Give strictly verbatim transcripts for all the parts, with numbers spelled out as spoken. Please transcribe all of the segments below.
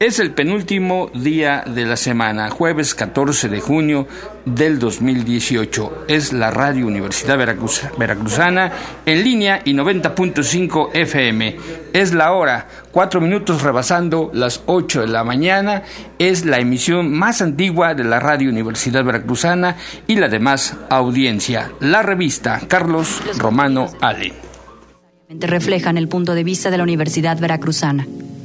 Es el penúltimo día de la semana, jueves catorce de junio del dos mil dieciocho. Es la Radio Universidad Veracruz, Veracruzana en línea y noventa punto cinco F M. Es la hora, cuatro minutos rebasando las ocho de la mañana. Es la emisión más antigua de la Radio Universidad Veracruzana y la demás audiencia. La revista Carlos Romano Allen. Reflejan el punto de vista de la Universidad Veracruzana.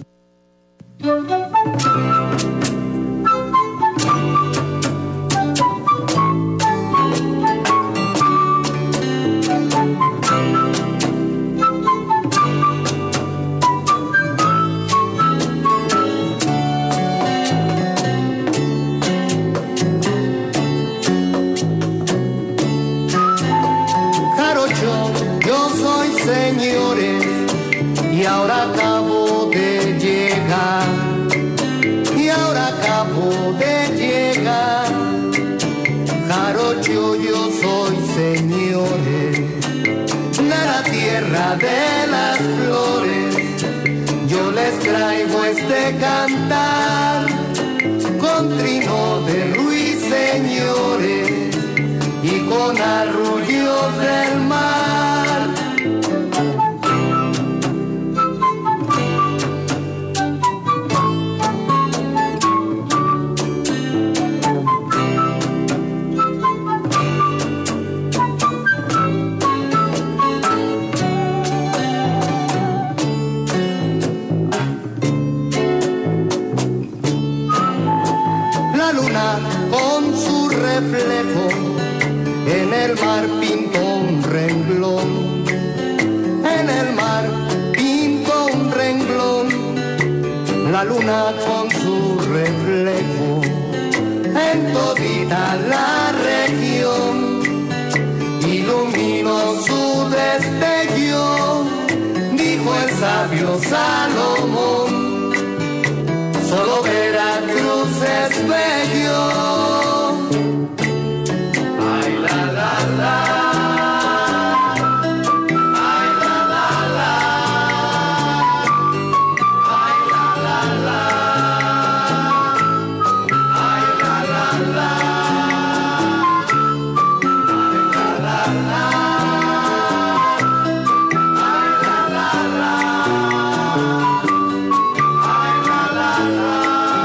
Jarocho, yo soy señores, y ahora acabo de llegar, y ahora acabo de llegar. Jarocho, yo soy señores, de la tierra de las flores. Yo les traigo este cantar, con trino de ruiseñores y con arrullos del mar. La luna con su reflejo en el mar pintó un renglón, en el mar pintó un renglón. La luna con su reflejo en todita la región iluminó su destello, dijo el sabio Salomón, solo Veracruz es bello. Ay, la, la, la. Ay, la, la, la. Ay, la, la, la. Ay, la, la, la. Ay, la, la, la. Ay, la, la, la. Ay, la, la, la.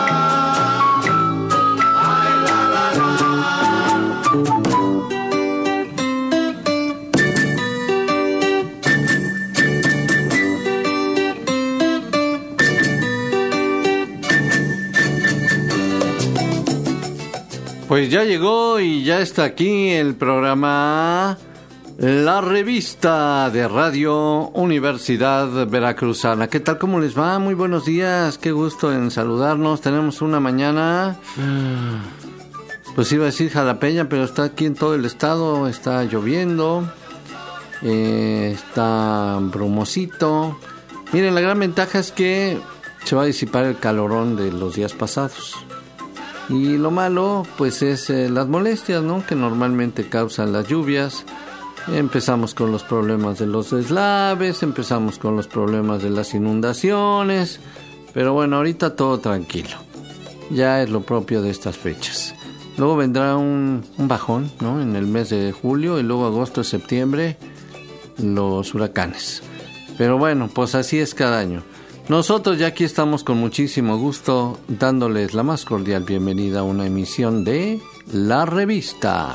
Pues ya llegó y ya está aquí el programa La Revista de Radio Universidad Veracruzana. ¿Qué tal? ¿Cómo les va? Muy buenos días, qué gusto en saludarnos. Tenemos una mañana, pues iba a decir jalapeña, pero está aquí en todo el estado, está lloviendo, eh, está brumosito. Miren, la gran ventaja es que se va a disipar el calorón de los días pasados. Y lo malo, pues, es eh, las molestias, ¿no?, que normalmente causan las lluvias. Empezamos con los problemas de los deslaves, empezamos con los problemas de las inundaciones. Pero bueno, ahorita todo tranquilo. Ya es lo propio de estas fechas. Luego vendrá un, un bajón, ¿no?, en el mes de julio, y luego agosto y septiembre, los huracanes. Pero bueno, pues así es cada año. Nosotros ya aquí estamos con muchísimo gusto dándoles la más cordial bienvenida a una emisión de La Revista.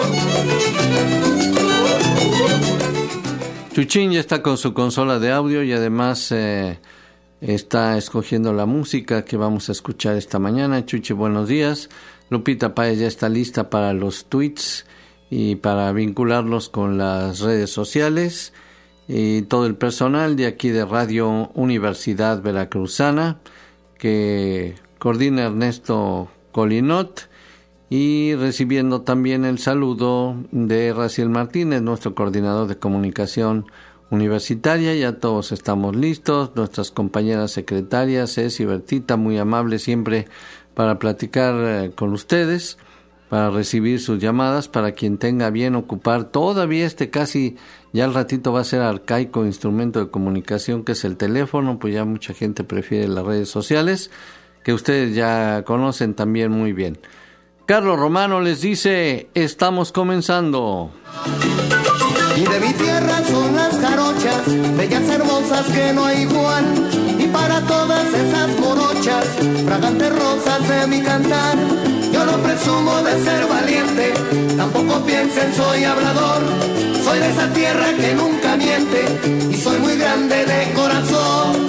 Chuchín ya está con su consola de audio y además eh, está escogiendo la música que vamos a escuchar esta mañana. Chuchi, buenos días. Lupita Páez ya está lista para los tweets y para vincularlos con las redes sociales. Y todo el personal de aquí de Radio Universidad Veracruzana, que coordina Ernesto Colinot, y recibiendo también el saludo de Raciel Martínez, nuestro coordinador de comunicación universitaria. Ya todos estamos listos, nuestras compañeras secretarias, Ceci y Bertita, muy amables siempre para platicar eh, con ustedes, para recibir sus llamadas, para quien tenga bien ocupar todavía este casi, ya al ratito va a ser arcaico instrumento de comunicación que es el teléfono, pues ya mucha gente prefiere las redes sociales, que ustedes ya conocen también muy bien. Carlos Romano les dice, estamos comenzando. Y de mi tierra son las jarochas, bellas hermosas que no hay igual. Y para todas esas morochas, fragantes rosas de mi cantar. Yo no presumo de ser valiente, tampoco piensen soy hablador. Soy de esa tierra que nunca miente y soy muy grande de corazón.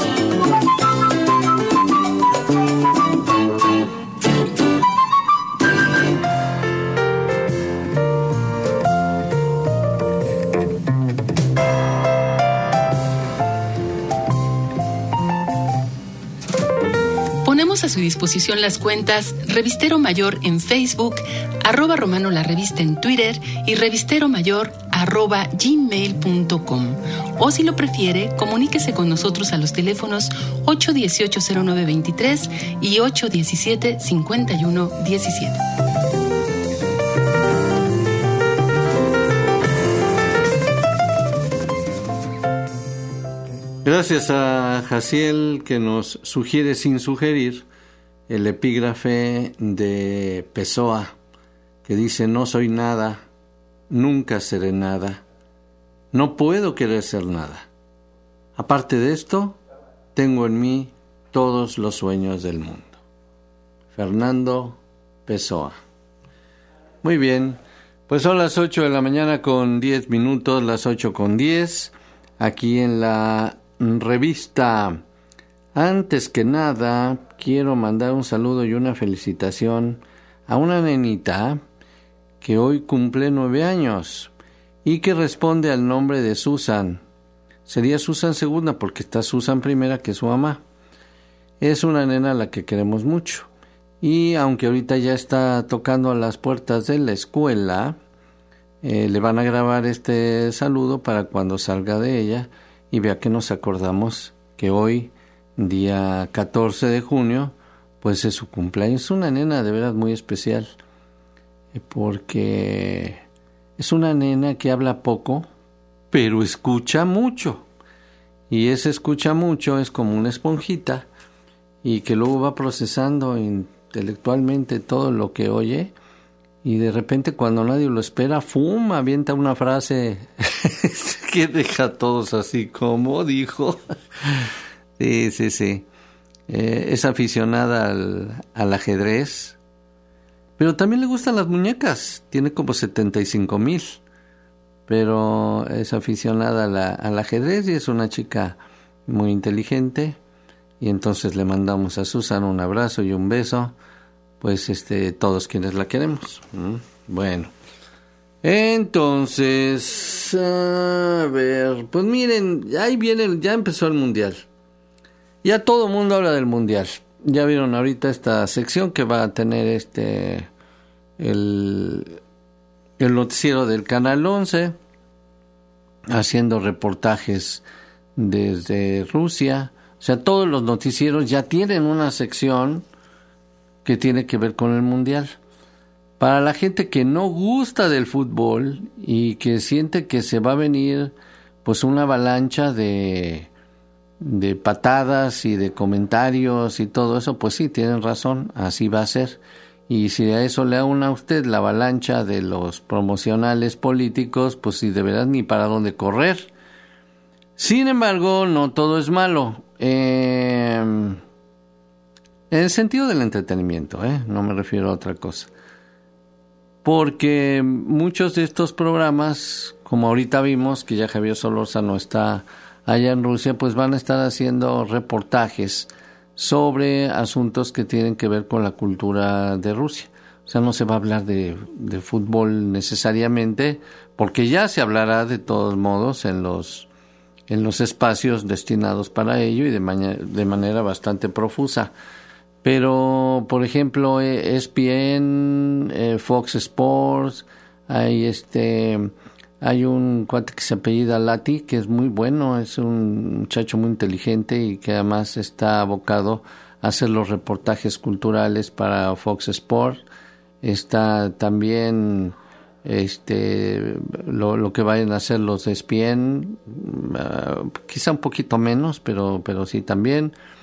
Ponemos a su disposición las cuentas Revistero Mayor en Facebook, arroba Romano la Revista en Twitter y Revistero Mayor arroba gmail punto com. O si lo prefiere, comuníquese con nosotros a los teléfonos ocho uno ocho, cero nueve dos tres y ocho uno siete, cinco uno uno siete. Gracias a Jaciel que nos sugiere sin sugerir el epígrafe de Pessoa que dice: no soy nada, nunca seré nada, no puedo querer ser nada. Aparte de esto, tengo en mí todos los sueños del mundo. Fernando Pessoa. Muy bien, pues son las ocho de la mañana con diez minutos, las ocho con diez, aquí en la revista. Antes que nada, quiero mandar un saludo y una felicitación a una nenita que hoy cumple nueve años y que responde al nombre de Susan. Sería Susan segunda porque está Susan primera, que es su mamá. Es una nena a la que queremos mucho. Y aunque ahorita ya está tocando a las puertas de la escuela, eh, le van a grabar este saludo para cuando salga de ella y vea que nos acordamos que hoy, día catorce de junio, pues es su cumpleaños. Es una nena de veras muy especial, porque es una nena que habla poco, pero escucha mucho. Y ese escucha mucho es como una esponjita, y que luego va procesando intelectualmente todo lo que oye, y de repente cuando nadie lo espera, ¡fum!, avienta una frase que deja a todos así como dijo. Sí, sí, sí. Eh, es aficionada al, al ajedrez, pero también le gustan las muñecas. Tiene como setenta y cinco mil, pero es aficionada a la, al ajedrez y es una chica muy inteligente. Y entonces le mandamos a Susan un abrazo y un beso, pues este todos quienes la queremos. ¿Mm? Bueno, entonces, a ver, pues miren, ahí viene, ya empezó el Mundial. Ya todo el mundo habla del Mundial. Ya vieron ahorita esta sección que va a tener este el, el noticiero del Canal once, haciendo reportajes desde Rusia. O sea, todos los noticieros ya tienen una sección que tiene que ver con el Mundial. Para la gente que no gusta del fútbol y que siente que se va a venir pues una avalancha de, de patadas y de comentarios y todo eso, pues sí, tienen razón, así va a ser. Y si a eso le aúna a usted la avalancha de los promocionales políticos, pues sí, de verdad ni para dónde correr. Sin embargo, no todo es malo. Eh, en el sentido del entretenimiento, ¿eh? No me refiero a otra cosa. Porque muchos de estos programas, como ahorita vimos que ya Javier Solórzano está allá en Rusia, pues van a estar haciendo reportajes sobre asuntos que tienen que ver con la cultura de Rusia. O sea, no se va a hablar de, de fútbol necesariamente, porque ya se hablará de todos modos en los en los espacios destinados para ello y de, maña, de manera bastante profusa. Pero, por ejemplo, E S P N, eh, Fox Sports, hay este, hay un cuate que se apellida Lati, que es muy bueno, es un muchacho muy inteligente y que además está abocado a hacer los reportajes culturales para Fox Sports. Está también este lo, lo que vayan a hacer los E S P N, uh, quizá un poquito menos, pero, pero sí también.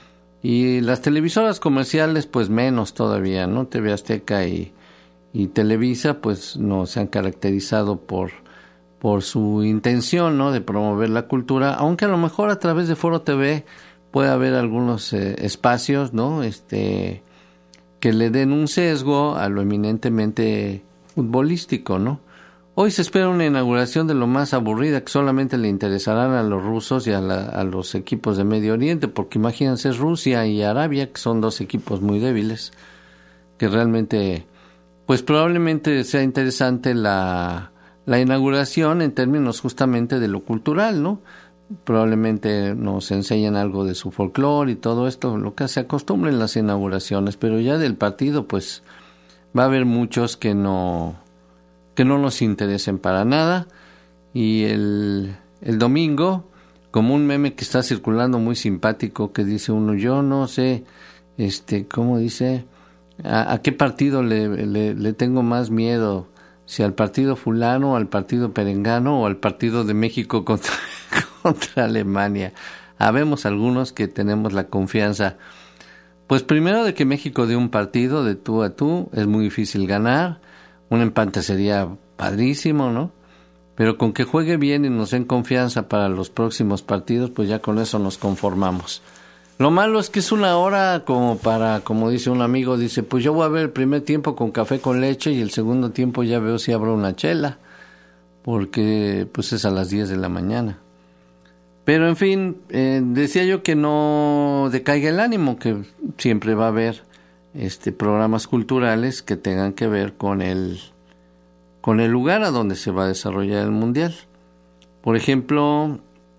Y las televisoras comerciales, pues menos todavía, ¿no? T V Azteca y, y Televisa, pues no se han caracterizado por, por su intención, ¿no? De promover la cultura, aunque a lo mejor a través de Foro T V puede haber algunos eh, espacios, ¿no? Este, que le den un sesgo a lo eminentemente futbolístico, ¿no? Hoy se espera una inauguración de lo más aburrida, que solamente le interesarán a los rusos y a, la, a los equipos de Medio Oriente, porque imagínense Rusia y Arabia, que son dos equipos muy débiles, que realmente, pues probablemente sea interesante la, la inauguración en términos justamente de lo cultural, ¿no? Probablemente nos enseñan algo de su folclore y todo esto, lo que se acostumbra en las inauguraciones, pero ya del partido, pues va a haber muchos que no... que no nos interesen para nada. Y el, el domingo, como un meme que está circulando muy simpático, que dice uno, yo no sé, este, ¿cómo dice? ¿A, a qué partido le, le, le tengo más miedo? Si al partido fulano, al partido perengano o al partido de México contra, contra Alemania. Habemos algunos que tenemos la confianza, pues primero de que México dé un partido de tú a tú, es muy difícil ganar. Un empate sería padrísimo, ¿no? Pero con que juegue bien y nos den confianza para los próximos partidos, pues ya con eso nos conformamos. Lo malo es que es una hora como para, como dice un amigo, dice, pues yo voy a ver el primer tiempo con café con leche y el segundo tiempo ya veo si abro una chela, porque pues es a las diez de la mañana. Pero en fin, eh, decía yo que no decaiga el ánimo, que siempre va a haber este programas culturales que tengan que ver con el con el lugar a donde se va a desarrollar el mundial. Por ejemplo,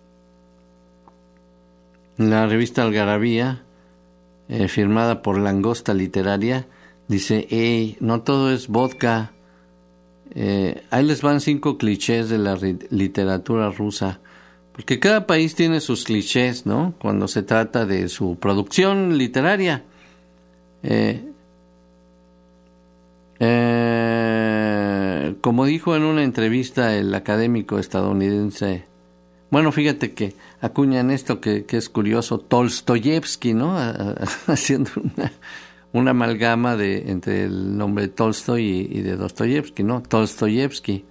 la revista Algarabía, eh, firmada por Langosta Literaria, dice, hey, no todo es vodka. Eh, ahí les van cinco clichés de la ri- literatura rusa, porque cada país tiene sus clichés, ¿no? Cuando se trata de su producción literaria. Eh, eh, como dijo en una entrevista el académico estadounidense, bueno, fíjate que acuñan esto que, que es curioso, Tolstoyevsky, ¿no? A, a, haciendo una, una amalgama de entre el nombre de Tolstoy y, y de Dostoyevsky, ¿no? Tolstoyevsky.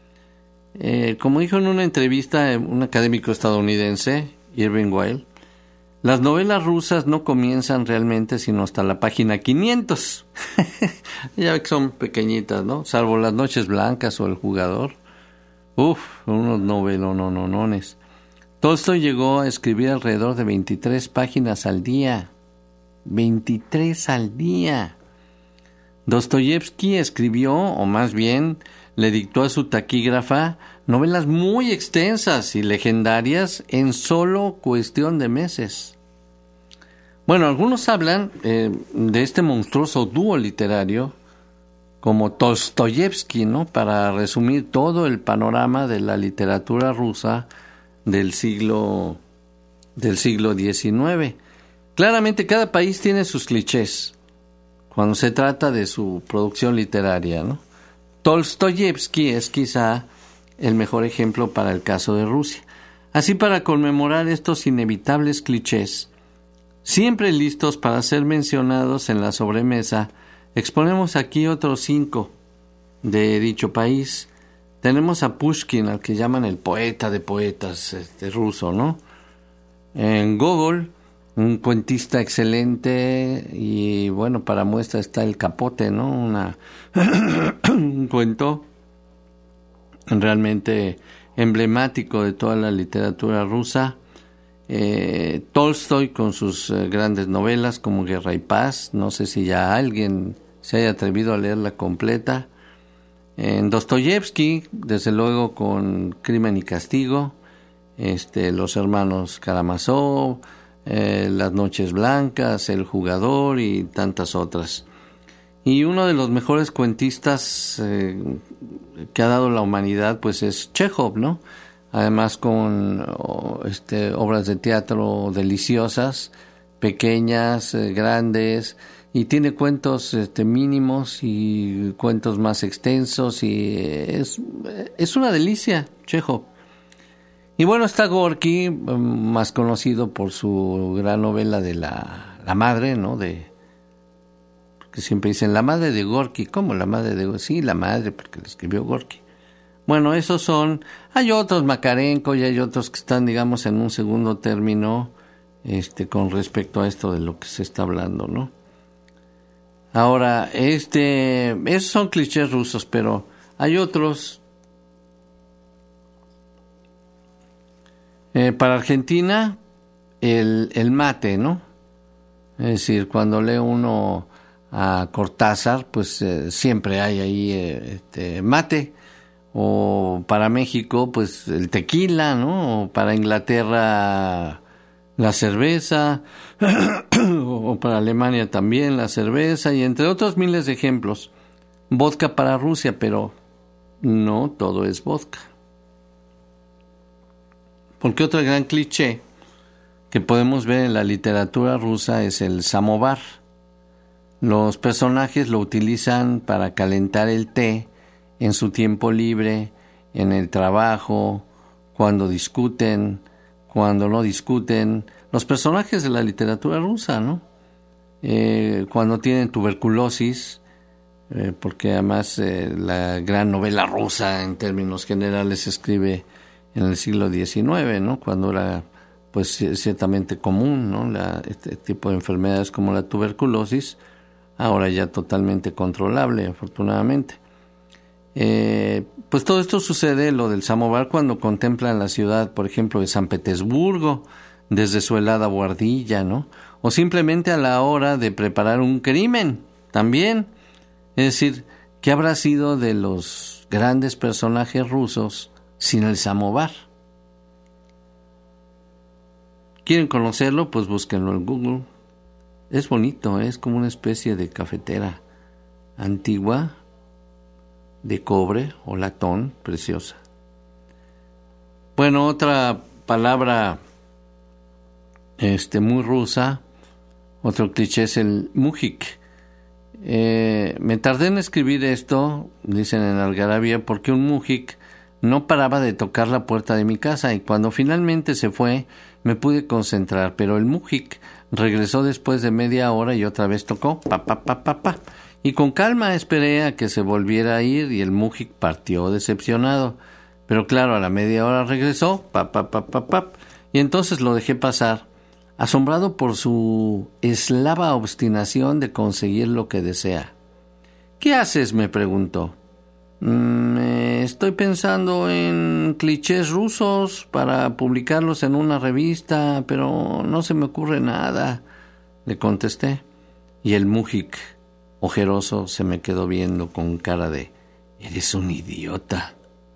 Eh, como dijo en una entrevista un académico estadounidense, Irving Weil, las novelas rusas no comienzan realmente sino hasta la página quinientos. Ya que son pequeñitas, ¿no? Salvo Las Noches Blancas o El Jugador. Uf, unos novelononones. Tolstoy llegó a escribir alrededor de veintitrés páginas al día. veintitrés al día. Dostoyevsky escribió, o más bien le dictó a su taquígrafa, novelas muy extensas y legendarias en solo cuestión de meses. Bueno, algunos hablan eh, de este monstruoso dúo literario como Tolstoyevsky, ¿no? Para resumir todo el panorama de la literatura rusa del siglo del siglo diecinueve. Claramente cada país tiene sus clichés cuando se trata de su producción literaria, ¿no? Tolstoyevsky es quizá el mejor ejemplo para el caso de Rusia. Así, para conmemorar estos inevitables clichés, siempre listos para ser mencionados en la sobremesa, exponemos aquí otros cinco de dicho país. Tenemos a Pushkin, al que llaman el poeta de poetas este, ruso, ¿no? En Gogol, un cuentista excelente, y bueno, para muestra está El Capote, ¿no? Una un cuento realmente emblemático de toda la literatura rusa. Eh, Tolstoy con sus eh, grandes novelas como Guerra y Paz, no sé si ya alguien se haya atrevido a leerla completa. En Dostoyevsky, desde luego, con Crimen y Castigo, este, los hermanos Karamazov, eh, Las Noches Blancas, El Jugador y tantas otras. Y uno de los mejores cuentistas eh, que ha dado la humanidad, pues es Chekhov, ¿no? Además con oh, este, obras de teatro deliciosas, pequeñas, eh, grandes, y tiene cuentos este, mínimos y cuentos más extensos, y es, es una delicia, Chekhov. Y bueno, está Gorky, más conocido por su gran novela de la, la madre, ¿no? De, porque siempre dicen la madre de Gorky. ¿Cómo la madre de Gorky? Sí, la madre, porque le escribió Gorky. Bueno, esos son, hay otros, Makarenko, y hay otros que están, digamos, en un segundo término, este, con respecto a esto de lo que se está hablando, ¿no? Ahora, este, esos son clichés rusos, pero hay otros. Eh, para Argentina, el, el mate, ¿no? Es decir, cuando lee uno a Cortázar, pues eh, siempre hay ahí eh, este, mate. O para México, pues el tequila, ¿no? O para Inglaterra, la cerveza. O para Alemania también la cerveza. Y entre otros miles de ejemplos. Vodka para Rusia, pero no todo es vodka. Porque otro gran cliché que podemos ver en la literatura rusa es el samovar. Los personajes lo utilizan para calentar el té en su tiempo libre, en el trabajo, cuando discuten, cuando no discuten. Los personajes de la literatura rusa, ¿no? Eh, cuando tienen tuberculosis, eh, porque además eh, la gran novela rusa en términos generales se escribe en el siglo diecinueve, ¿no? Cuando era, pues, ciertamente común, ¿no? La, este tipo de enfermedades como la tuberculosis, ahora ya totalmente controlable, afortunadamente. Eh, pues todo esto sucede, lo del samovar, cuando contemplan la ciudad, por ejemplo, de San Petersburgo, desde su helada buhardilla, ¿no? O simplemente a la hora de preparar un crimen, también. Es decir, ¿qué habrá sido de los grandes personajes rusos sin el samovar? ¿Quieren conocerlo? Pues búsquenlo en Google. Es bonito, es como una especie de cafetera antigua, de cobre o latón, preciosa. Bueno, otra palabra este, muy rusa, otro cliché es el mujik. Eh, me tardé en escribir esto, dicen en Algarabía, porque un mujik no paraba de tocar la puerta de mi casa y cuando finalmente se fue me pude concentrar, pero el mujik regresó después de media hora y otra vez tocó, pa, pa, pa, pa, pa. Y con calma esperé a que se volviera a ir y el mujik partió decepcionado. Pero claro, a la media hora regresó, pa, pa, pa, pa, pa, y entonces lo dejé pasar, asombrado por su eslava obstinación de conseguir lo que desea. ¿Qué haces?, me preguntó. Mm, eh, estoy pensando en clichés rusos para publicarlos en una revista, pero no se me ocurre nada, le contesté. Y el mujik, ojeroso, se me quedó viendo con cara de «Eres un idiota».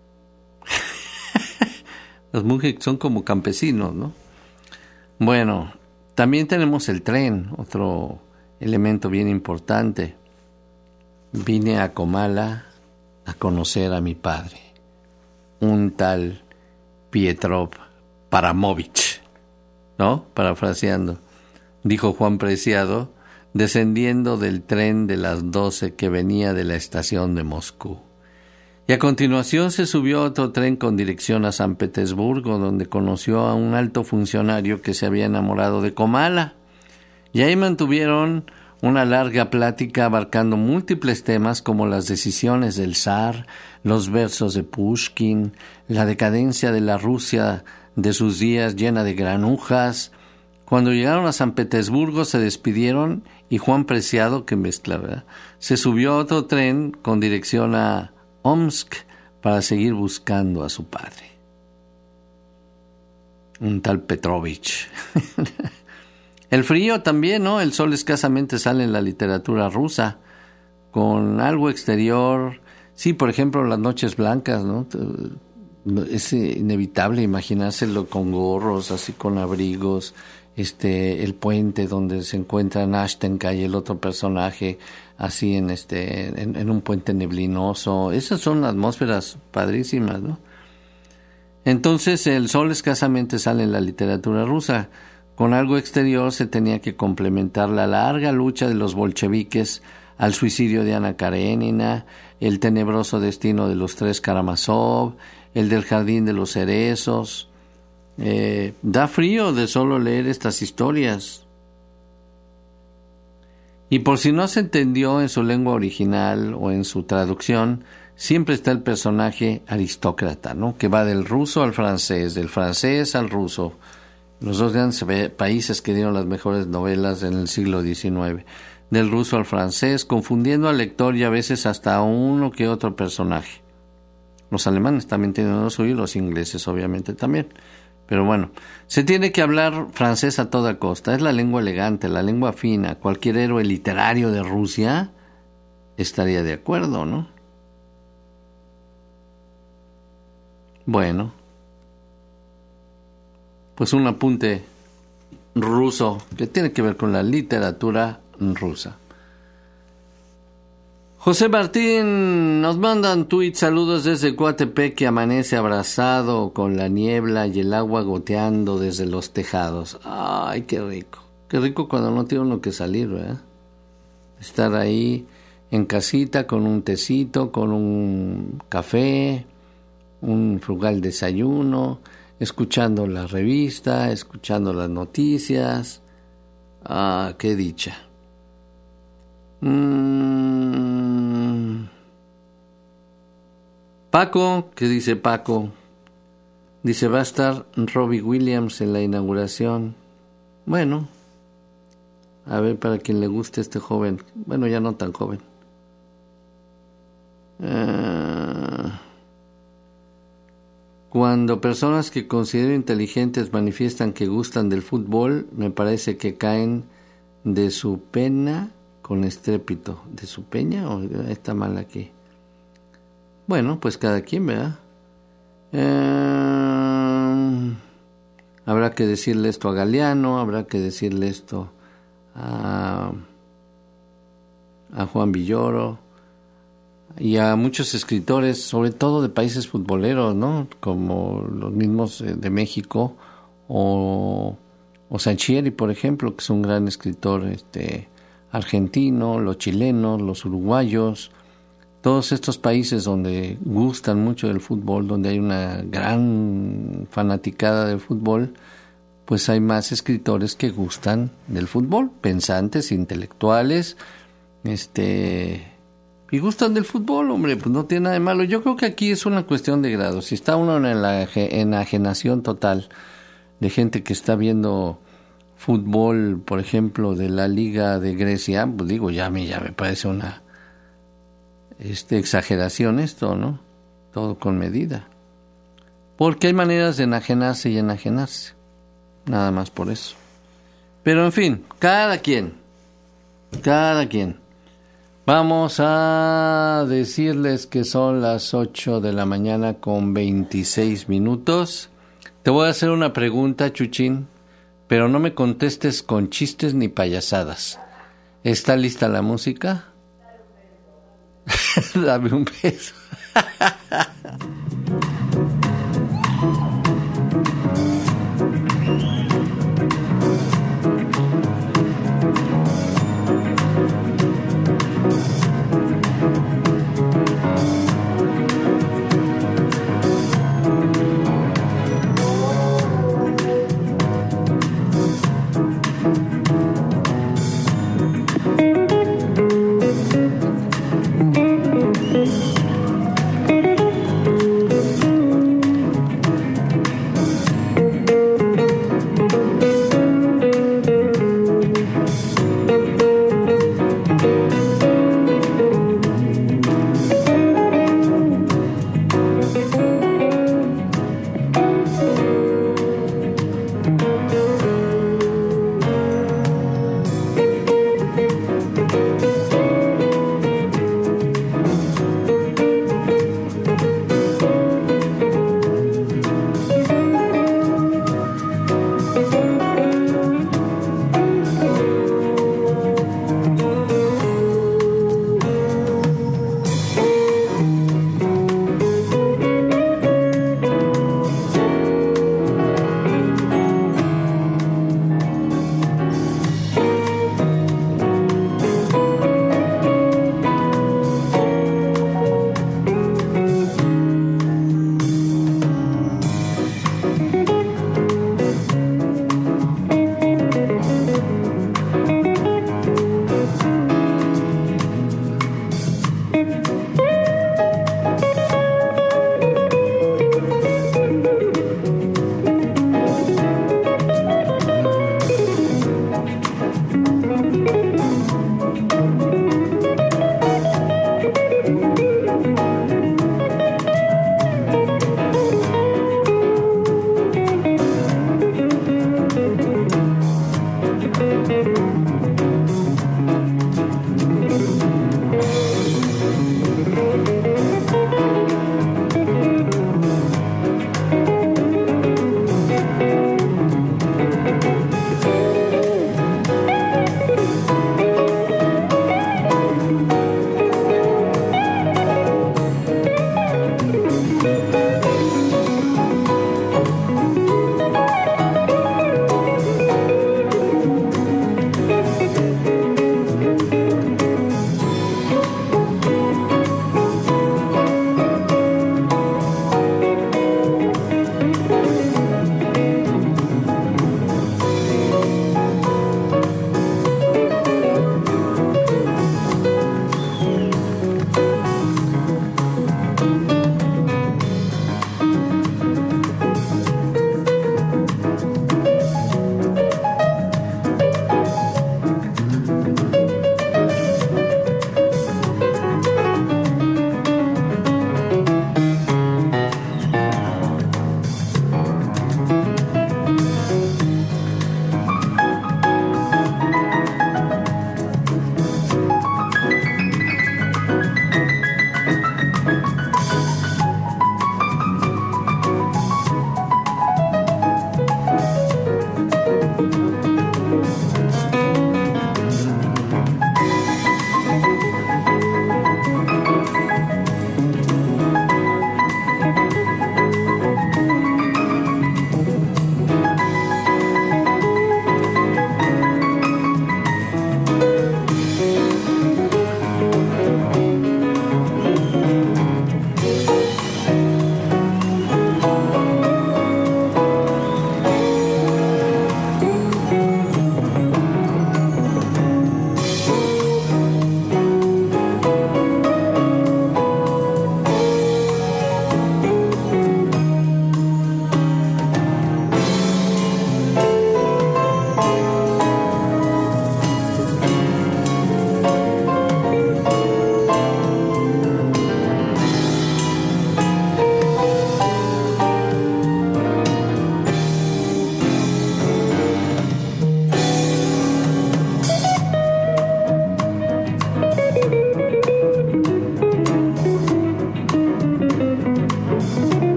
Los mujiks son como campesinos, ¿no? Bueno, también tenemos el tren, otro elemento bien importante. Vine a Comala a conocer a mi padre, un tal Pietrov Paramovich, ¿no? Parafraseando, dijo Juan Preciado, descendiendo del tren de las doce que venía de la estación de Moscú. Y a continuación se subió a otro tren con dirección a San Petersburgo, donde conoció a un alto funcionario que se había enamorado de Comala. Y ahí mantuvieron una larga plática abarcando múltiples temas como las decisiones del zar, los versos de Pushkin, la decadencia de la Rusia de sus días llena de granujas. Cuando llegaron a San Petersburgo se despidieron y Juan Preciado, que mezcla, ¿verdad?, se subió a otro tren con dirección a Omsk para seguir buscando a su padre. Un tal Petrovich. El frío también, ¿no? El sol escasamente sale en la literatura rusa, con algo exterior. Sí, por ejemplo, las noches blancas, ¿no? Es inevitable imaginárselo con gorros, así con abrigos, este, el puente donde se encuentran Ashtenka y el otro personaje, así en este, en, en un puente neblinoso. Esas son atmósferas padrísimas, ¿no? Entonces el sol escasamente sale en la literatura rusa. Con algo exterior se tenía que complementar la larga lucha de los bolcheviques al suicidio de Ana Karenina, el tenebroso destino de los tres Karamazov, el del jardín de los cerezos. Eh, da frío de solo leer estas historias. Y por si no se entendió en su lengua original o en su traducción, siempre está el personaje aristócrata, ¿no? Que va del ruso al francés, del francés al ruso. Los dos grandes países que dieron las mejores novelas en el siglo diecinueve. Del ruso al francés, confundiendo al lector y a veces hasta a uno que otro personaje. Los alemanes también tienen lo suyo y los ingleses obviamente también. Pero bueno, se tiene que hablar francés a toda costa. Es la lengua elegante, la lengua fina. Cualquier héroe literario de Rusia estaría de acuerdo, ¿no? Bueno, pues un apunte ruso que tiene que ver con la literatura rusa. José Martín nos mandan tuit, saludos desde Coatepec, que amanece abrazado con la niebla y el agua goteando desde los tejados. Ay, qué rico, qué rico cuando no tiene uno que salir, ¿verdad? Estar ahí en casita con un tecito, con un café, un frugal desayuno, escuchando la revista, escuchando las noticias. Ah, qué dicha. Mm. Paco, ¿qué dice Paco? Dice, va a estar Robbie Williams en la inauguración. Bueno, a ver, para quien le guste este joven. Bueno, ya no tan joven. Uh, cuando personas que considero inteligentes manifiestan que gustan del fútbol, me parece que caen de su pena con estrépito. ¿De su peña o está mal aquí? Bueno, pues cada quien, ¿verdad? Eh, habrá que decirle esto a Galeano, habrá que decirle esto a, a Juan Villoro y a muchos escritores, sobre todo de países futboleros, ¿no? Como los mismos de México o, o Sanchieri, por ejemplo, que es un gran escritor este argentino, los chilenos, los uruguayos, todos estos países donde gustan mucho del fútbol, donde hay una gran fanaticada del fútbol, pues hay más escritores que gustan del fútbol, pensantes, intelectuales, este, y gustan del fútbol, hombre, pues no tiene nada de malo. Yo creo que aquí es una cuestión de grados. Si está uno en la enajenación total de gente que está viendo fútbol, por ejemplo, de la Liga de Grecia, pues digo, ya me, ya me parece una este, exageración esto, ¿no? Todo con medida. Porque hay maneras de enajenarse y enajenarse. Nada más por eso. Pero en fin, cada quien, cada quien. Vamos a decirles que son las ocho de la mañana con veintiséis minutos. Te voy a hacer una pregunta, Chuchín, pero no me contestes con chistes ni payasadas. ¿Está lista la música? Dame un beso.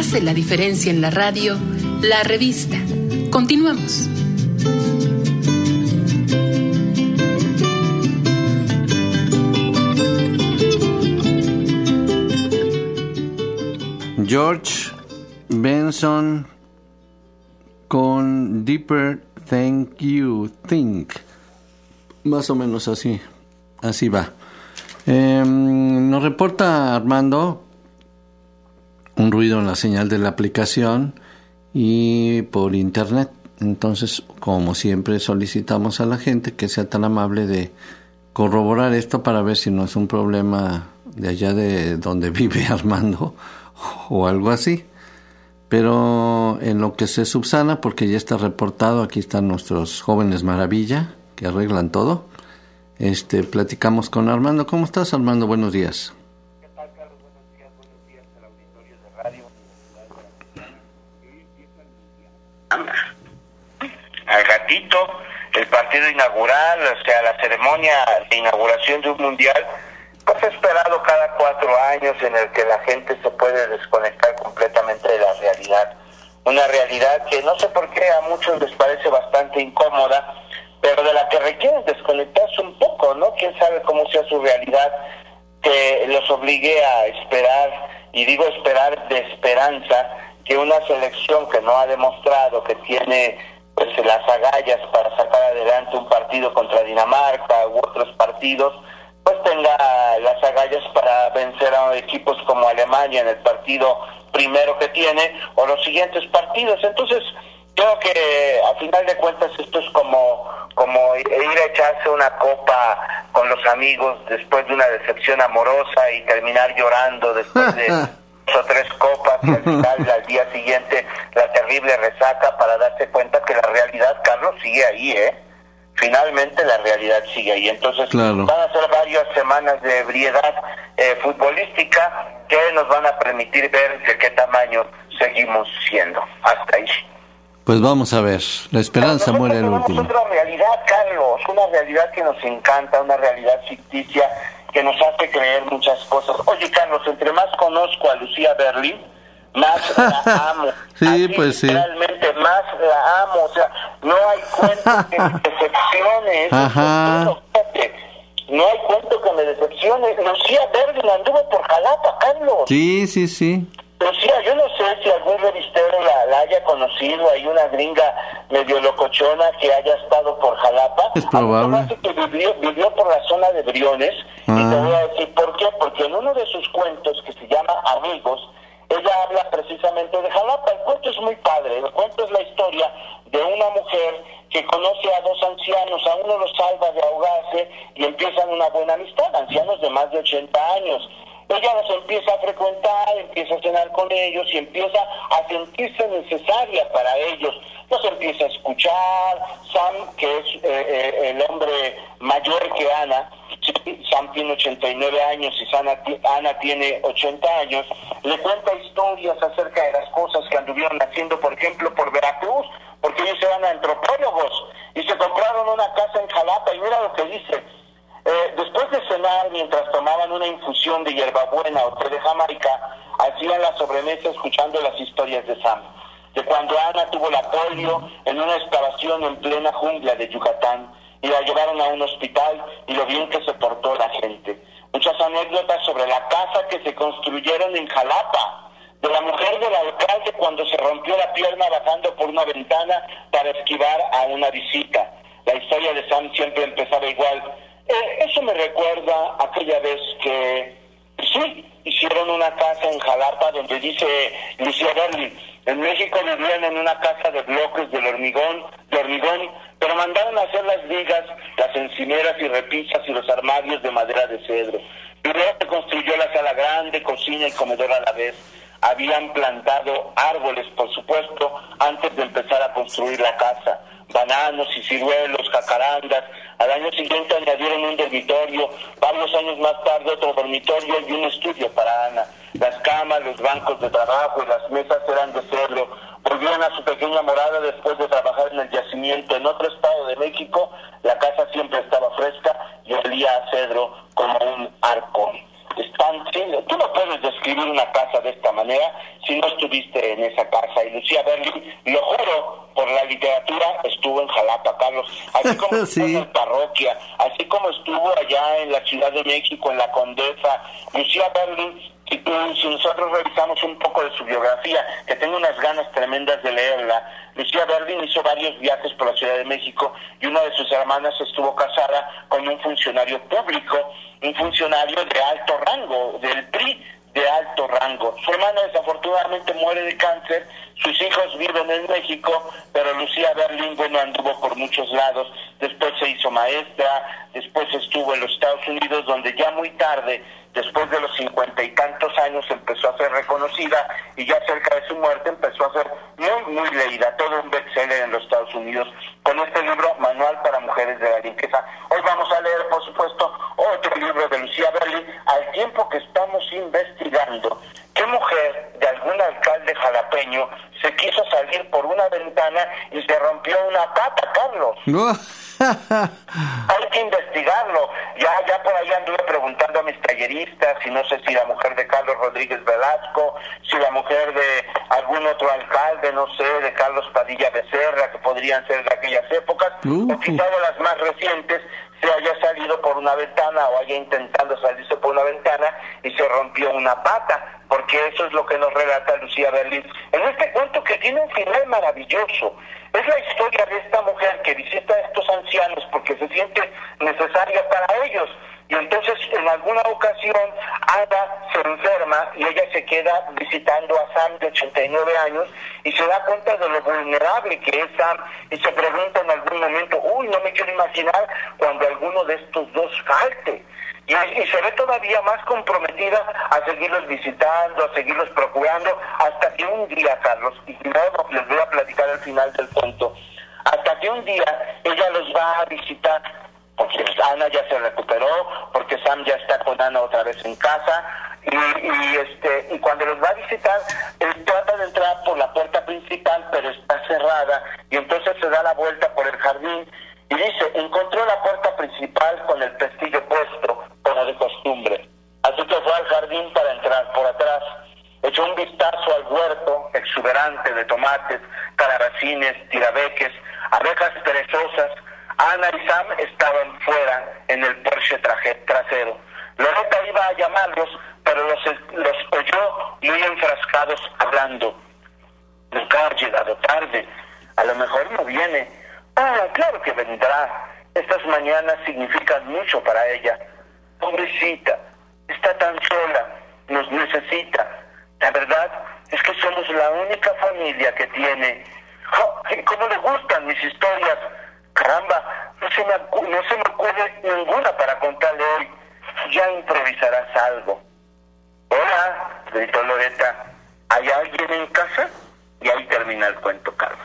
hace la diferencia en la radio, La Revista. Continuamos. George Benson con Deeper Thank You Think. Más o menos así. Así va. Eh, nos reporta Armando un ruido en la señal de la aplicación y por internet. Entonces, como siempre, solicitamos a la gente que sea tan amable de corroborar esto para ver si no es un problema de allá de donde vive Armando o algo así. Pero en lo que se subsana, porque ya está reportado, aquí están nuestros jóvenes maravilla que arreglan todo. Este, platicamos con Armando. ¿Cómo estás, Armando? Buenos días. ¿Qué tal, Carlos? Buenos días, buenos días al auditorio de radio. Al ratito, el partido inaugural, o sea, la ceremonia de inauguración de un mundial, pues esperado cada cuatro años, en el que la gente se puede desconectar completamente de la realidad. Una realidad que no sé por qué a muchos les parece bastante incómoda, pero de la que requieren desconectarse un poco, ¿no? Quién sabe cómo sea su realidad, que los obligue a esperar, y digo esperar de esperanza, que una selección que no ha demostrado que tiene pues las agallas para sacar adelante un partido contra Dinamarca u otros partidos, pues tenga las agallas para vencer a equipos como Alemania en el partido primero que tiene, o los siguientes partidos. Entonces, creo que a final de cuentas esto es como, como ir a echarse una copa con los amigos después de una decepción amorosa y terminar llorando después de dos o tres copas, y al final, al día siguiente, la terrible resaca para darse cuenta que la realidad, Carlos, sigue ahí, ¿eh? Finalmente la realidad sigue ahí. Entonces, claro, van a ser varias semanas de ebriedad eh, futbolística que nos van a permitir ver de qué tamaño seguimos siendo. Hasta ahí. Pues vamos a ver, la esperanza muere el último. Otra realidad, Carlos, una realidad que nos encanta, una realidad ficticia que nos hace creer muchas cosas. Oye, Carlos, entre más conozco a Lucía Berlín, más la amo. Sí, así, pues sí. Realmente más la amo. O sea, no hay cuento que me decepcione. Ajá. Eso, fíjate, no hay cuento que me decepcione. Lucía Berlín anduvo por Jalapa, Carlos. Sí, sí, sí. Lucía, yo no sé si algún revistero la, la haya conocido, hay una gringa medio locochona que haya estado por Jalapa. Es probable. Que vivió, vivió por la zona de Briones, ah. Y te voy a decir por qué. Porque en uno de sus cuentos, que se llama Amigos, ella habla precisamente de Jalapa. El cuento es muy padre. El cuento es la historia de una mujer que conoce a dos ancianos. A uno los salva de ahogarse y empiezan una buena amistad, ancianos de más de ochenta años. Ella los empieza a frecuentar, empieza a cenar con ellos y empieza a sentirse necesaria para ellos. Los empieza a escuchar. Sam, que es eh, eh, el hombre mayor que Ana, Sam tiene ochenta y nueve años y Ana, Ana tiene ochenta años, le cuenta historias acerca de las cosas que anduvieron haciendo, por ejemplo, por Veracruz, porque ellos eran antropólogos y se compraron una casa en Jalapa, y mira lo que dice. Eh, después de cenar, mientras tomaban una infusión de hierbabuena o té de Jamaica, hacían la sobremesa escuchando las historias de Sam, de cuando Ana tuvo la polio en una excavación en plena jungla de Yucatán y la llevaron a un hospital, y lo bien que se portó la gente. Muchas anécdotas sobre la casa que se construyeron en Jalapa, de la mujer del alcalde cuando se rompió la pierna bajando por una ventana para esquivar a una visita. La historia de Sam siempre empezaba igual. Eh, eso me recuerda aquella vez que, sí, hicieron una casa en Jalapa donde dice Lucía Berlín, en México vivían en una casa de bloques del hormigón, de hormigón, pero mandaron a hacer las vigas, las encimeras y repisas y los armarios de madera de cedro. Primero se construyó la sala grande, cocina y comedor a la vez. Habían plantado árboles, por supuesto, antes de empezar a construir la casa. Bananos y ciruelos, jacarandas. Al año siguiente añadieron un dormitorio, varios años más tarde otro dormitorio y un estudio para Ana. Las camas, los bancos de trabajo y las mesas eran de cedro. Volvieron a su pequeña morada después de trabajar en el yacimiento en otro estado de México. La casa siempre estaba fresca y olía a cedro como un arco. Están, sí, tú no puedes describir una casa de esta manera si no es tu estuviste en esa casa, y Lucía Berlin, lo juro, por la literatura, estuvo en Jalapa, Carlos, así como Sí. estuvo en la parroquia, así como estuvo allá en la Ciudad de México, en la Condesa. Lucía Berlin, si, tú, si nosotros revisamos un poco de su biografía, que tengo unas ganas tremendas de leerla, Lucía Berlin hizo varios viajes por la Ciudad de México y una de sus hermanas estuvo casada con un funcionario público, un funcionario de alto rango, del P R I de alto rango. Su hermana desafortunadamente muere de cáncer, sus hijos viven en México, pero Lucía Berlin, bueno, anduvo por muchos lados, después se hizo maestra, después estuvo en los Estados Unidos, donde ya muy tarde, después de los cincuenta y tantos años, empezó a ser reconocida, y ya cerca de su muerte empezó a ser muy, muy leída, todo un bestseller en los Estados Unidos, con este libro, Manual para Mujeres de la Limpieza. Hoy vamos a leer, por supuesto, otro libro de Lucía Berlin, al tiempo que estamos investigando qué mujer de algún alcalde jalapeño se quiso salir por una ventana y se rompió una pata, Carlos. Hay que investigarlo. Ya ya por ahí anduve preguntando a mis talleristas, y no sé si la mujer de Carlos Rodríguez Velasco, si la mujer de algún otro alcalde, no sé, de Carlos Padilla Becerra, que podrían ser de aquellas épocas, uh, o quizá de las más recientes, se haya salido por una ventana o haya intentado salirse por una ventana y se rompió una pata, porque eso es lo que nos relata Lucía Berlin en este cuento, que tiene un final maravilloso. Es la historia de esta mujer que visita a estos ancianos porque se siente necesaria para ellos, y entonces en alguna ocasión Ada se enferma y ella se queda visitando a Sam, de ochenta y nueve años, y se da cuenta de lo vulnerable que es Sam, y se pregunta en algún momento, uy, no me quiero imaginar cuando alguno de estos dos falte. Y, y se ve todavía más comprometida a seguirlos visitando, a seguirlos procurando, hasta que un día, Carlos, y luego les voy a platicar al final del cuento, hasta que un día ella los va a visitar, porque Ana ya se recuperó, porque Sam ya está con Ana otra vez en casa, y, y este y cuando los va a visitar, él trata de entrar por la puerta principal, pero está cerrada, y entonces se da la vuelta por el jardín, y dice, encontró la puerta principal con el pestillo puesto, como de costumbre. Así que fue al jardín para entrar por atrás. Echó un vistazo al huerto exuberante de tomates, calabacines, tirabeques, abejas perezosas. Ana y Sam estaban fuera, en el porche traje, trasero. Loretta iba a llamarlos, pero los, los oyó muy enfrascados hablando. Nunca ha llegado tarde, a lo mejor no viene. Ah, claro que vendrá. Estas mañanas significan mucho para ella. Pobrecita, está tan sola, nos necesita. La verdad es que somos la única familia que tiene. Oh, ¿cómo le gustan mis historias? Caramba, no se me, no se me ocurre ninguna para contarle hoy. Ya improvisarás algo. Hola, gritó Loretta. ¿Hay alguien en casa? Y ahí termina el cuento, Carlos.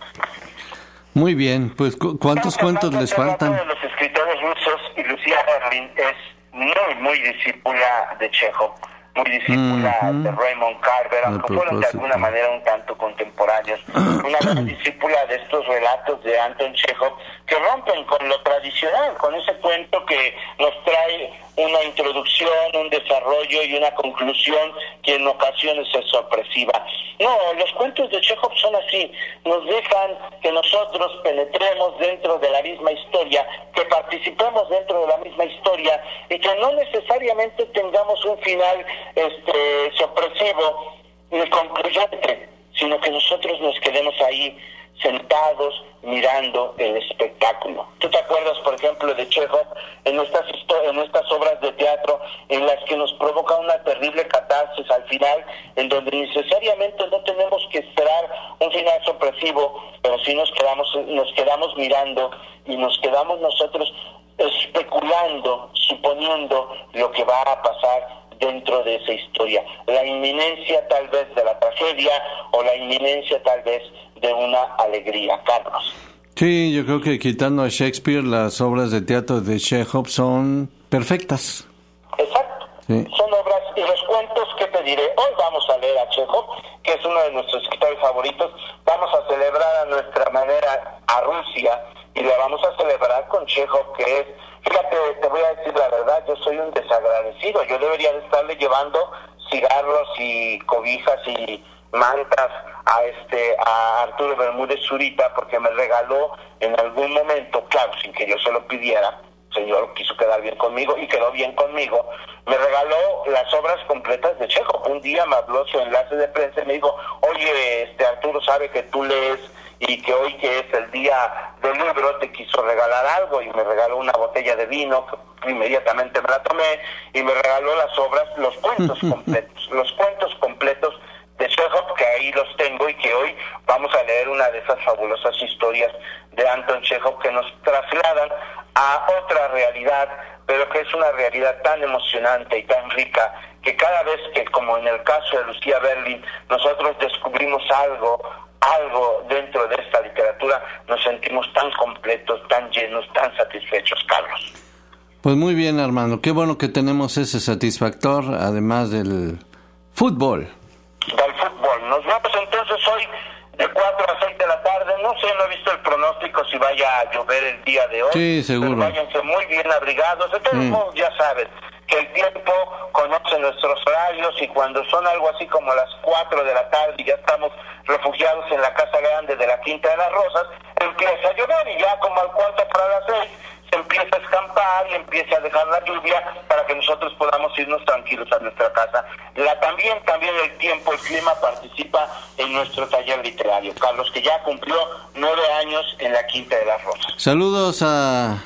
Muy bien, pues ¿cu ¿cuántos cuentos les faltan? Uno de los escritores rusos, y Lucía Berlin es muy, muy discípula de Chekhov, muy discípula uh -huh. de Raymond Carver, aunque fueron de alguna manera un tanto contemporáneos. Una gran discípula de estos relatos de Anton Chekhov, que rompen con lo tradicional, con ese cuento que nos trae una introducción, un desarrollo y una conclusión que en ocasiones es sorpresiva. No, los cuentos de Chekhov son así, nos dejan que nosotros penetremos dentro de la misma historia, que participemos dentro de la misma historia, y que no necesariamente tengamos un final este sorpresivo ni concluyente, sino que nosotros nos quedemos ahí sentados mirando el espectáculo. ¿Tú te acuerdas, por ejemplo, de Chekhov en estas en estas obras de teatro en las que nos provoca una terrible catarsis al final, en donde necesariamente no tenemos que esperar un final sorpresivo, pero sí nos quedamos nos quedamos mirando y nos quedamos nosotros especulando, suponiendo lo que va a pasar dentro de esa historia, la inminencia tal vez de la tragedia o la inminencia tal vez de una alegría, Carlos. Sí, yo creo que quitando a Shakespeare, las obras de teatro de Chekhov son perfectas. Exacto, sí. Son obras, y los cuentos que te diré, hoy vamos a leer a Chekhov, que es uno de nuestros escritores favoritos, vamos a celebrar a nuestra manera a Rusia, y la vamos a celebrar con Chekhov, que es, fíjate, te voy a decir la verdad, yo soy un desagradecido, yo debería de estarle llevando cigarros y cobijas y mantas a este a Arturo Bermúdez Zurita, porque me regaló en algún momento, claro, sin que yo se lo pidiera, el señor quiso quedar bien conmigo y quedó bien conmigo, me regaló las obras completas de Chekhov. Un día me habló su enlace de prensa y me dijo, oye, este Arturo sabe que tú lees y que hoy que es el día del libro te quiso regalar algo, y me regaló una botella de vino, que inmediatamente me la tomé, y me regaló las obras, los cuentos completos, los cuentos completos de Chekhov, que ahí los tengo, y que hoy vamos a leer una de esas fabulosas historias de Anton Chekhov que nos trasladan a otra realidad, pero que es una realidad tan emocionante y tan rica, que cada vez que, como en el caso de Lucía Berlin, nosotros descubrimos algo, algo dentro de esta literatura, nos sentimos tan completos, tan llenos, tan satisfechos, Carlos. Pues muy bien, Armando, qué bueno que tenemos ese satisfactor, además del fútbol. Del fútbol. Nos vemos entonces hoy de cuatro a seis de la tarde. No sé, no he visto el pronóstico si vaya a llover el día de hoy. Sí, seguro. Pero váyanse muy bien abrigados. De todos Mm. modos, ya sabes que el tiempo conoce nuestros horarios, y cuando son algo así como las cuatro de la tarde y ya estamos refugiados en la casa grande de la Quinta de las Rosas, empieza a llover, y ya como al cuarto para las seis se empieza a escampar y empieza a dejar la lluvia para que nosotros podamos irnos tranquilos a nuestra casa. La, también, también el tiempo, el clima participa en nuestro taller literario, Carlos, que ya cumplió nueve años en la Quinta de las Rosas. Saludos a,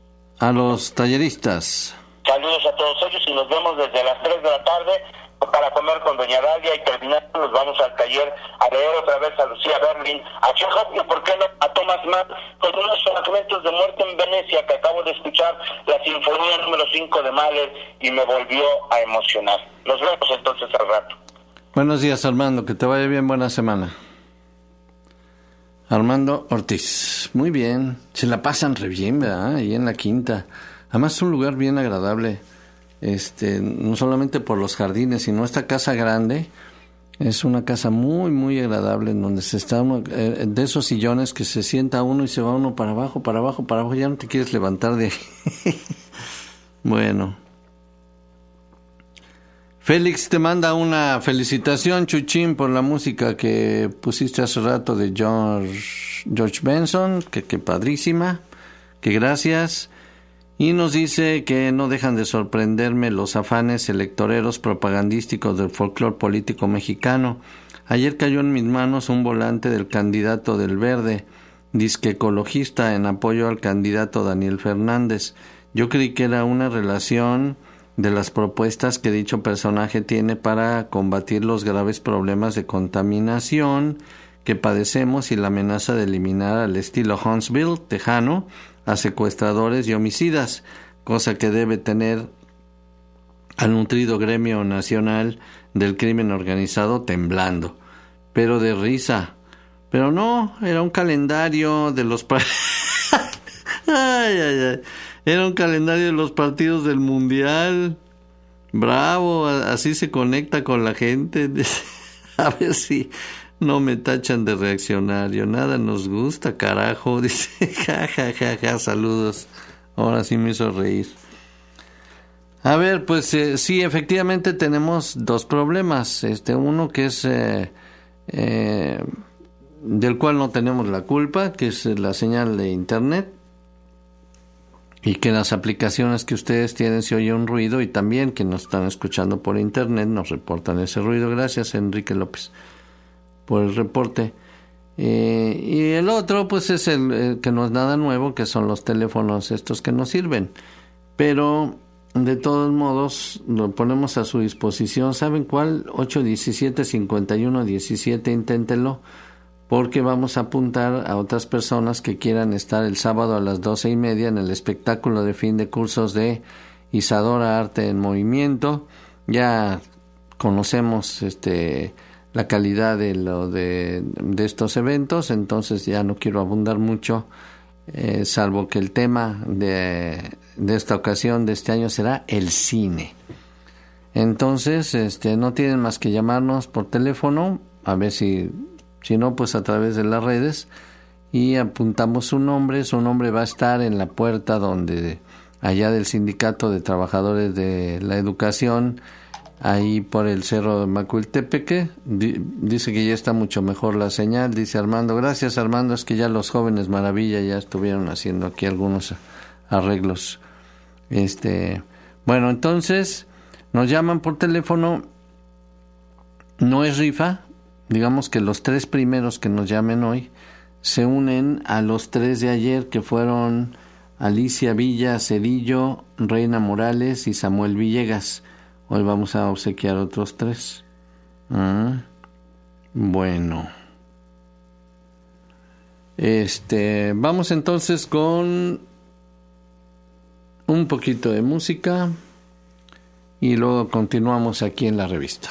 a los talleristas. Saludos a todos ellos, y nos vemos desde las tres de la tarde para comer con doña Dalia, y terminando nos vamos al taller a leer otra vez a Lucía Berlin, a Chekhov y por qué no a Thomas Mann, con unos fragmentos de Muerte en Venecia, que acabo de escuchar la sinfonía número cinco de Mahler y me volvió a emocionar. Nos vemos entonces al rato. Buenos días, Armando, que te vaya bien, buena semana. Armando Ortiz, muy bien, se la pasan re bien, ¿verdad? Ahí en la Quinta. Además es un lugar bien agradable, este, no solamente por los jardines, sino esta casa grande. Es una casa muy, muy agradable, en donde se está uno, eh, de esos sillones que se sienta uno y se va uno para abajo, para abajo, para abajo, ya no te quieres levantar de ahí. Bueno. Félix te manda una felicitación, Chuchín, por la música que pusiste hace rato de George, George Benson, que, que padrísima, que gracias. Y nos dice que no dejan de sorprenderme los afanes electoreros propagandísticos del folclore político mexicano. Ayer cayó en mis manos un volante del candidato del Verde, disque ecologista, en apoyo al candidato Daniel Fernández. Yo creí que era una relación de las propuestas que dicho personaje tiene para combatir los graves problemas de contaminación que padecemos y la amenaza de eliminar al estilo Huntsville, tejano, a secuestradores y homicidas, cosa que debe tener al nutrido gremio nacional del crimen organizado temblando, pero de risa. Pero no, era un calendario de los pa- ay, ay, ay. Era un calendario de los partidos del Mundial. Bravo, así se conecta con la gente. A ver si no me tachan de reaccionario. Nada nos gusta, carajo. Dice, ja, ja, ja, ja, saludos. Ahora sí me hizo reír. A ver, pues eh, sí, efectivamente tenemos dos problemas. Este, uno que es eh, eh, del cual no tenemos la culpa, que es la señal de internet, y que las aplicaciones que ustedes tienen se oye un ruido, y también que nos están escuchando por internet nos reportan ese ruido. Gracias, Enrique López, por el reporte. Eh, y el otro, pues, es el, el que no es nada nuevo, que son los teléfonos estos que nos sirven. Pero, de todos modos, lo ponemos a su disposición. ¿Saben cuál? ocho diecisiete cincuenta y uno diecisiete, inténtenlo, porque vamos a apuntar a otras personas que quieran estar el sábado a las doce y media en el espectáculo de fin de cursos de Isadora Arte en Movimiento. Ya conocemos este la calidad de lo de, de estos eventos, entonces ya no quiero abundar mucho, eh, salvo que el tema de, de esta ocasión, de este año, será el cine. Entonces, este, no tienen más que llamarnos por teléfono, a ver si... Si no, pues a través de las redes, y apuntamos su nombre. Su nombre va a estar en la puerta donde, allá del Sindicato de Trabajadores de la Educación, ahí por el cerro de Macuiltepeque. Di, dice que ya está mucho mejor la señal, dice Armando. Gracias, Armando, es que ya los jóvenes maravilla ya estuvieron haciendo aquí algunos arreglos. Este, bueno, entonces nos llaman por teléfono, no es rifa, digamos que los tres primeros que nos llamen hoy se unen a los tres de ayer, que fueron Alicia Villa Cedillo, Reina Morales y Samuel Villegas. Hoy vamos a obsequiar otros tres. Ah, bueno. Este, vamos entonces con un poquito de música y luego continuamos aquí en la revista.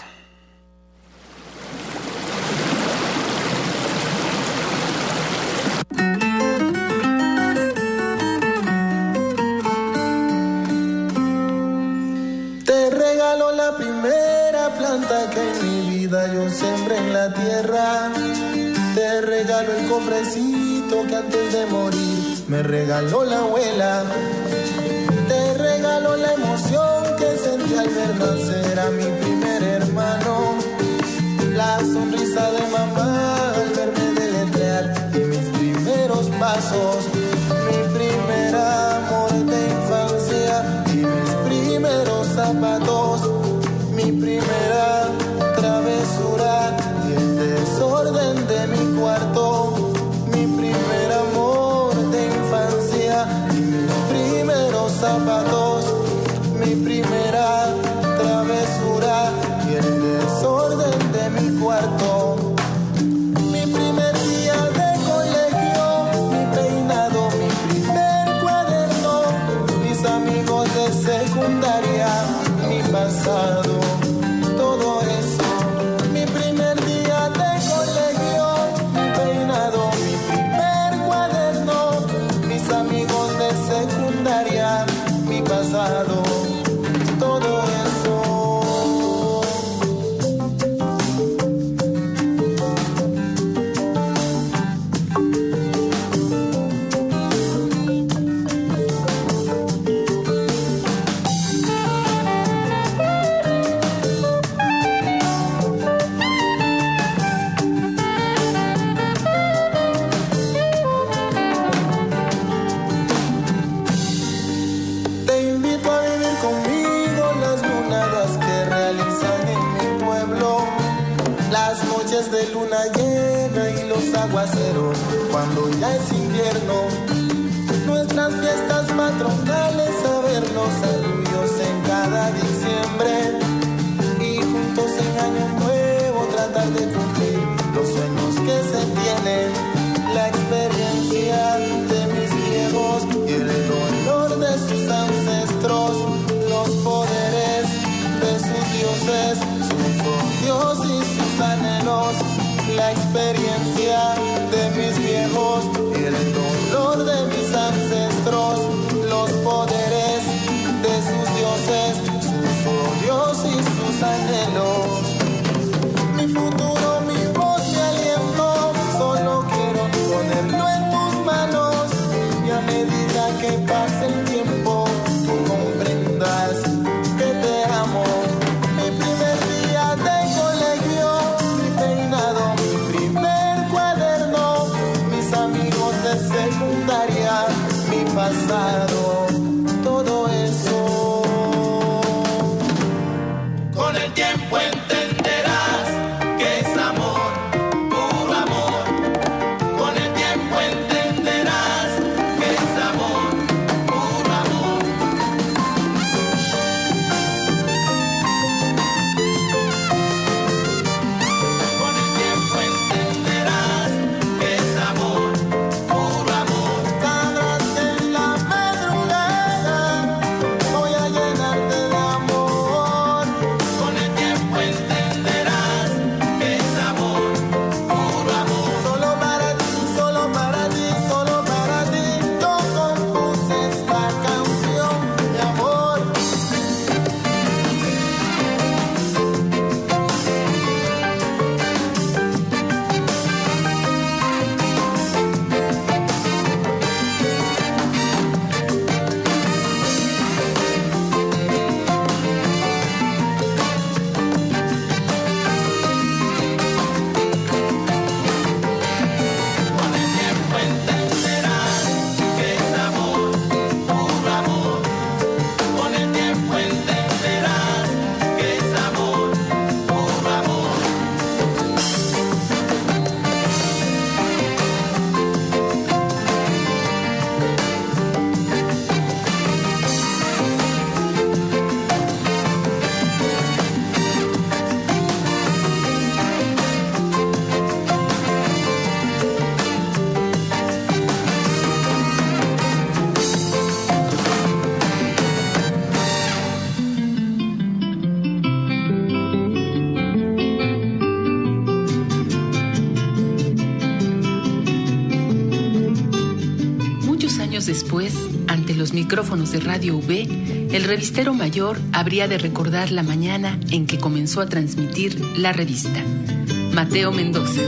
Yo sembré en la tierra, te regalo el cofrecito que antes de morir me regaló la abuela. Te regalo la emoción que sentí al ver nacer a mi primer hermano, la sonrisa de mamá al verme deletrear y mis primeros pasos, mi primer amor de infancia y mis primeros zapatos, mi primera travesura y el desorden de mi cuarto, mi primer amor de infancia y mis primeros zapatos, mi primera travesura y el desorden de mi cuarto, mi primer día de colegio, mi peinado, mi primer cuaderno, mis amigos de secundaria, mi pasado, todo eso. Mi pasado, todo eso. De luna llena y los aguaceros cuando ya es invierno, nuestras fiestas patronales, a vernos arrullos en cada diciembre y juntos en año nuevo tratar de cumplir los sueños que se tienen, la experiencia de mis viejos y el dolor de sus ancestros, los poderes de sus dioses, sus odios y sus anhelos, la experiencia de mis viejos y el dolor de mis ancestros, los poderes de sus dioses, sus odios y sus anhelos. Mi futuro, mi voz, mi aliento, solo quiero ponerlo en tus manos y a medida que pase el tiempo tú comprendas que te amo. Mi primer día de colegio, mi peinado, mi primer cuaderno, mis amigos de secundaria, mi pasado, todo eso. Con el tiempo entenderás que es amor, puro amor. Con el tiempo entenderás que es amor, puro amor. Con el tiempo entenderás que es amor, puro amor. Sabrás que en la madrugada años después, ante los micrófonos de Radio V, el revistero mayor habría de recordar la mañana en que comenzó a transmitir la revista. Mateo Mendoza.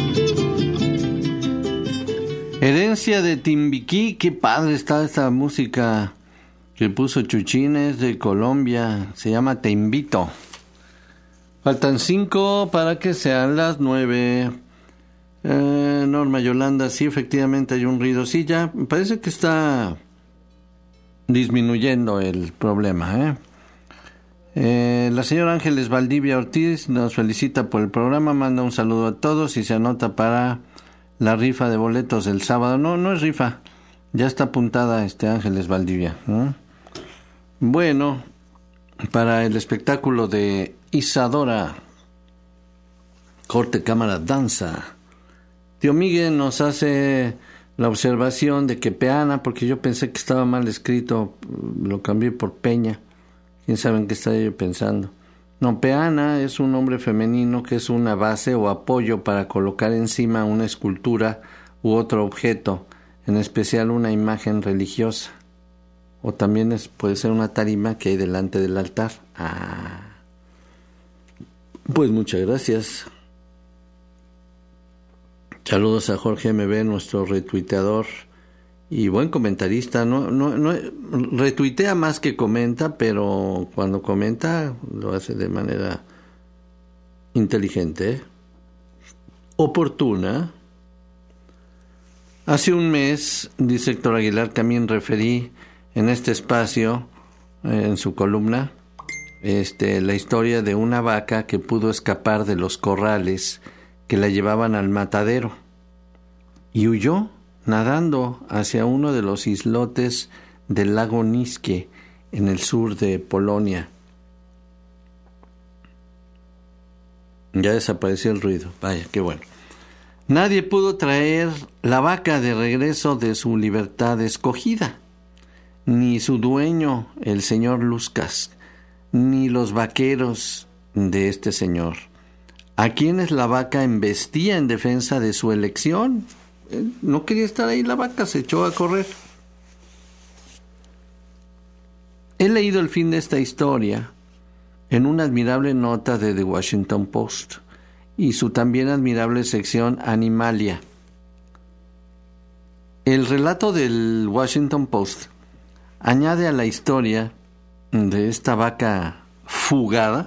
Herencia de Timbiquí, qué padre está esta música que puso Chuchines de Colombia, se llama Te Invito. Faltan cinco para que sean las nueve. Eh, Norma Yolanda, sí, efectivamente hay un ruido. Sí, ya parece que está disminuyendo el problema. ¿eh? Eh, la señora Ángeles Valdivia Ortiz nos felicita por el programa, manda un saludo a todos y se anota para la rifa de boletos del sábado. No, no es rifa, ya está apuntada este Ángeles Valdivia. ¿eh? Bueno, para el espectáculo de Isadora, corte, cámara, danza. Tío Miguel nos hace la observación de que Peana, porque yo pensé que estaba mal escrito, lo cambié por Peña. ¿Quién sabe en qué estaba yo pensando? No, Peana es un nombre femenino que es una base o apoyo para colocar encima una escultura u otro objeto, en especial una imagen religiosa. O también es, puede ser una tarima que hay delante del altar. Ah, pues muchas gracias. Saludos a Jorge M B, nuestro retuiteador y buen comentarista. No, no, no retuitea más que comenta, pero cuando comenta lo hace de manera inteligente, oportuna. Hace un mes, dice Héctor Aguilar, también referí en este espacio, eh, en su columna, este, la historia de una vaca que pudo escapar de los corrales que la llevaban al matadero y huyó nadando hacia uno de los islotes del lago Niskie en el sur de Polonia. Ya desapareció el ruido, vaya, qué bueno. Nadie pudo traer la vaca de regreso de su libertad escogida, ni su dueño, el señor Luskas, ni los vaqueros de este señor, a quienes la vaca embestía en defensa de su elección. No quería estar ahí la vaca, se echó a correr. He leído el fin de esta historia en una admirable nota de The Washington Post y su también admirable sección Animalia. El relato del Washington Post añade a la historia de esta vaca fugada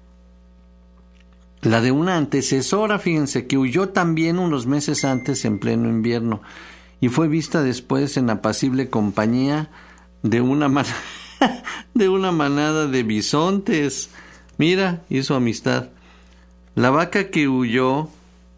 la de una antecesora, fíjense, que huyó también unos meses antes en pleno invierno y fue vista después en apacible compañía de una man- de una manada de bisontes. Mira, hizo amistad. La vaca que huyó,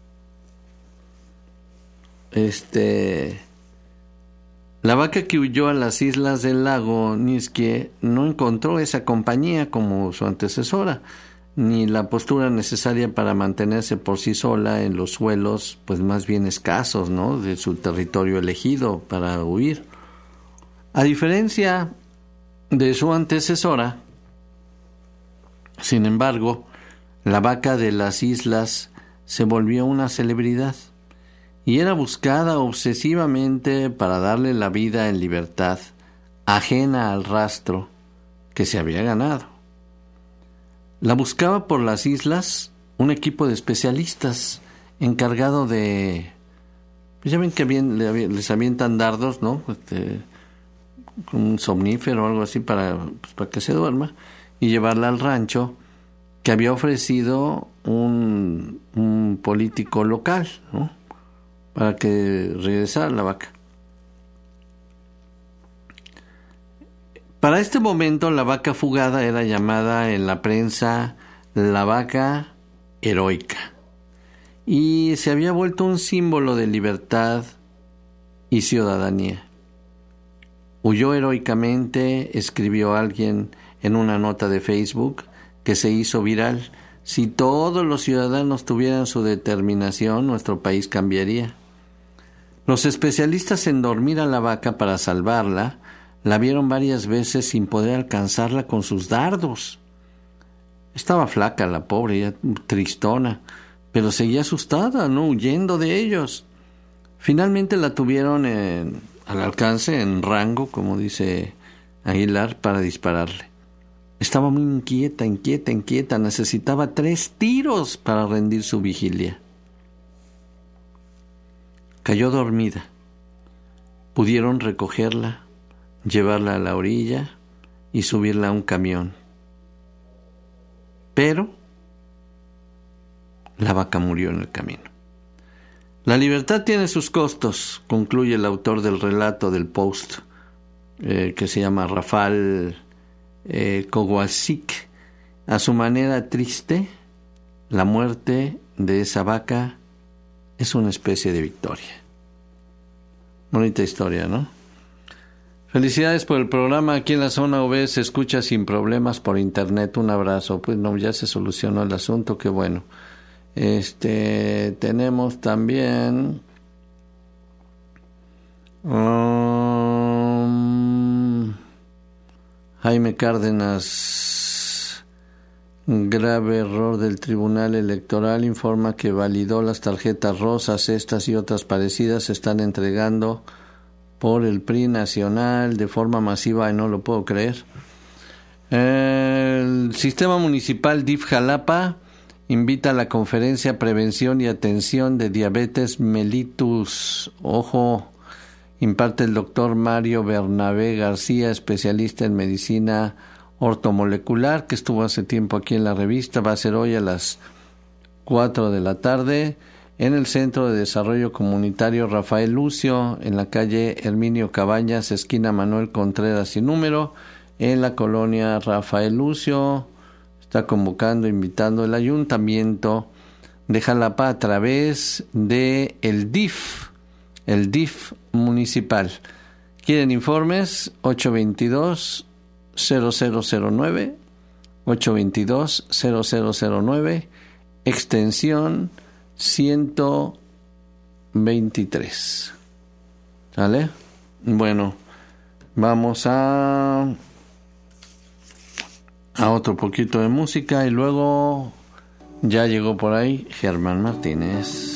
este, la vaca que huyó a las islas del lago Niskie no encontró esa compañía como su antecesora, ni la postura necesaria para mantenerse por sí sola en los suelos, pues más bien escasos, ¿no?, de su territorio elegido para huir. A diferencia de su antecesora, sin embargo, la vaca de las islas se volvió una celebridad y era buscada obsesivamente para darle la vida en libertad, ajena al rastro que se había ganado. La buscaba por las islas un equipo de especialistas encargado de... Pues ya ven que bien, les avientan dardos, ¿no? Este, un somnífero o algo así para, pues, para que se duerma, y llevarla al rancho que había ofrecido un, un político local, ¿no?, para que regresara la vaca. Para este momento, la vaca fugada era llamada en la prensa la vaca heroica y se había vuelto un símbolo de libertad y ciudadanía. Huyó heroicamente, escribió alguien en una nota de Facebook que se hizo viral. Si todos los ciudadanos tuvieran su determinación, nuestro país cambiaría. Los especialistas en dormir a la vaca para salvarla la vieron varias veces sin poder alcanzarla con sus dardos. Estaba flaca la pobre, ya tristona, pero seguía asustada, ¿no?, huyendo de ellos. Finalmente la tuvieron en, al alcance, en rango, como dice Aguilar, para dispararle. Estaba muy inquieta, inquieta, inquieta. Necesitaba tres tiros para rendir su vigilia. Cayó dormida. Pudieron recogerla, llevarla a la orilla y subirla a un camión. Pero la vaca murió en el camino. La libertad tiene sus costos, concluye el autor del relato del Post, eh, que se llama Rafael eh, Kowalczyk. A su manera triste, la muerte de esa vaca es una especie de victoria. Bonita historia, ¿no? Felicidades por el programa. Aquí en la zona O B se escucha sin problemas por internet. Un abrazo. Pues no, ya se solucionó el asunto, qué bueno. Este, tenemos también um, Jaime Cárdenas. Grave error del Tribunal Electoral, informa que validó las tarjetas rosas. Estas y otras parecidas se están entregando por el P R I nacional de forma masiva y no lo puedo creer. El Sistema Municipal D I F Jalapa invita a la conferencia Prevención y Atención de Diabetes Mellitus. Ojo, imparte el doctor Mario Bernabé García, especialista en medicina ortomolecular, que estuvo hace tiempo aquí en la revista. Va a ser hoy a las cuatro de la tarde en el Centro de Desarrollo Comunitario Rafael Lucio, en la calle Herminio Cabañas, esquina Manuel Contreras y número, en la colonia Rafael Lucio. Está convocando, invitando el Ayuntamiento de Jalapa a través de el D I F, el D I F municipal. ¿Quieren informes? ocho veintidós cero cero cero nueve, ocho veintidós cero cero cero nueve, extensión ciento veintitrés. ¿Vale? Bueno, vamos a a otro poquito de música y luego ya llegó por ahí Germán Martínez.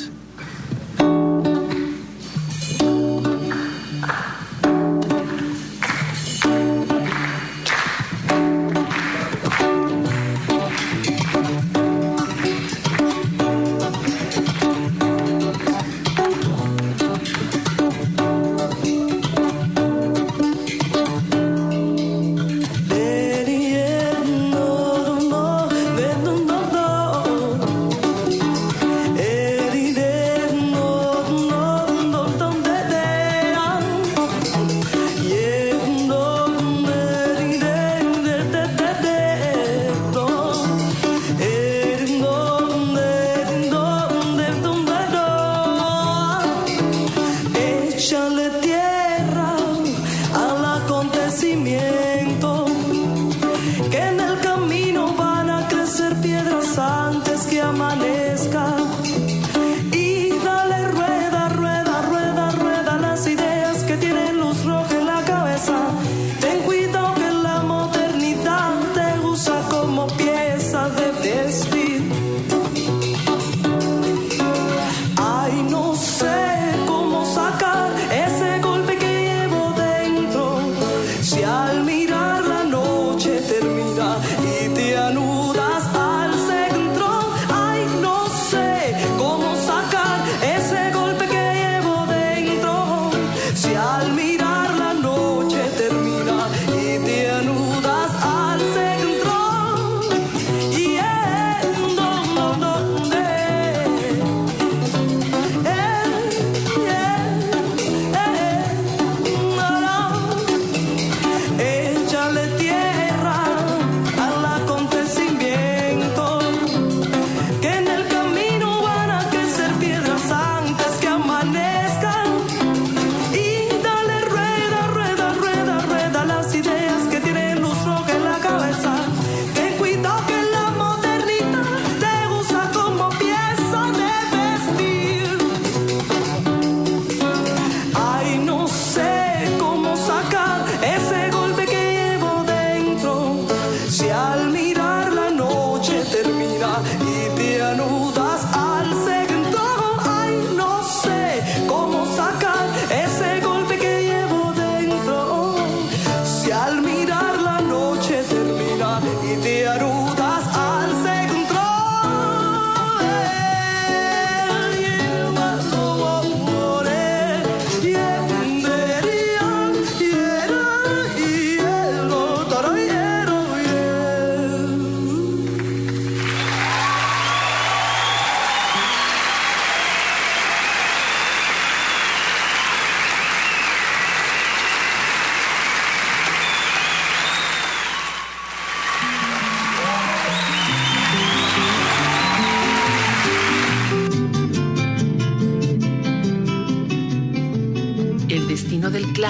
Dale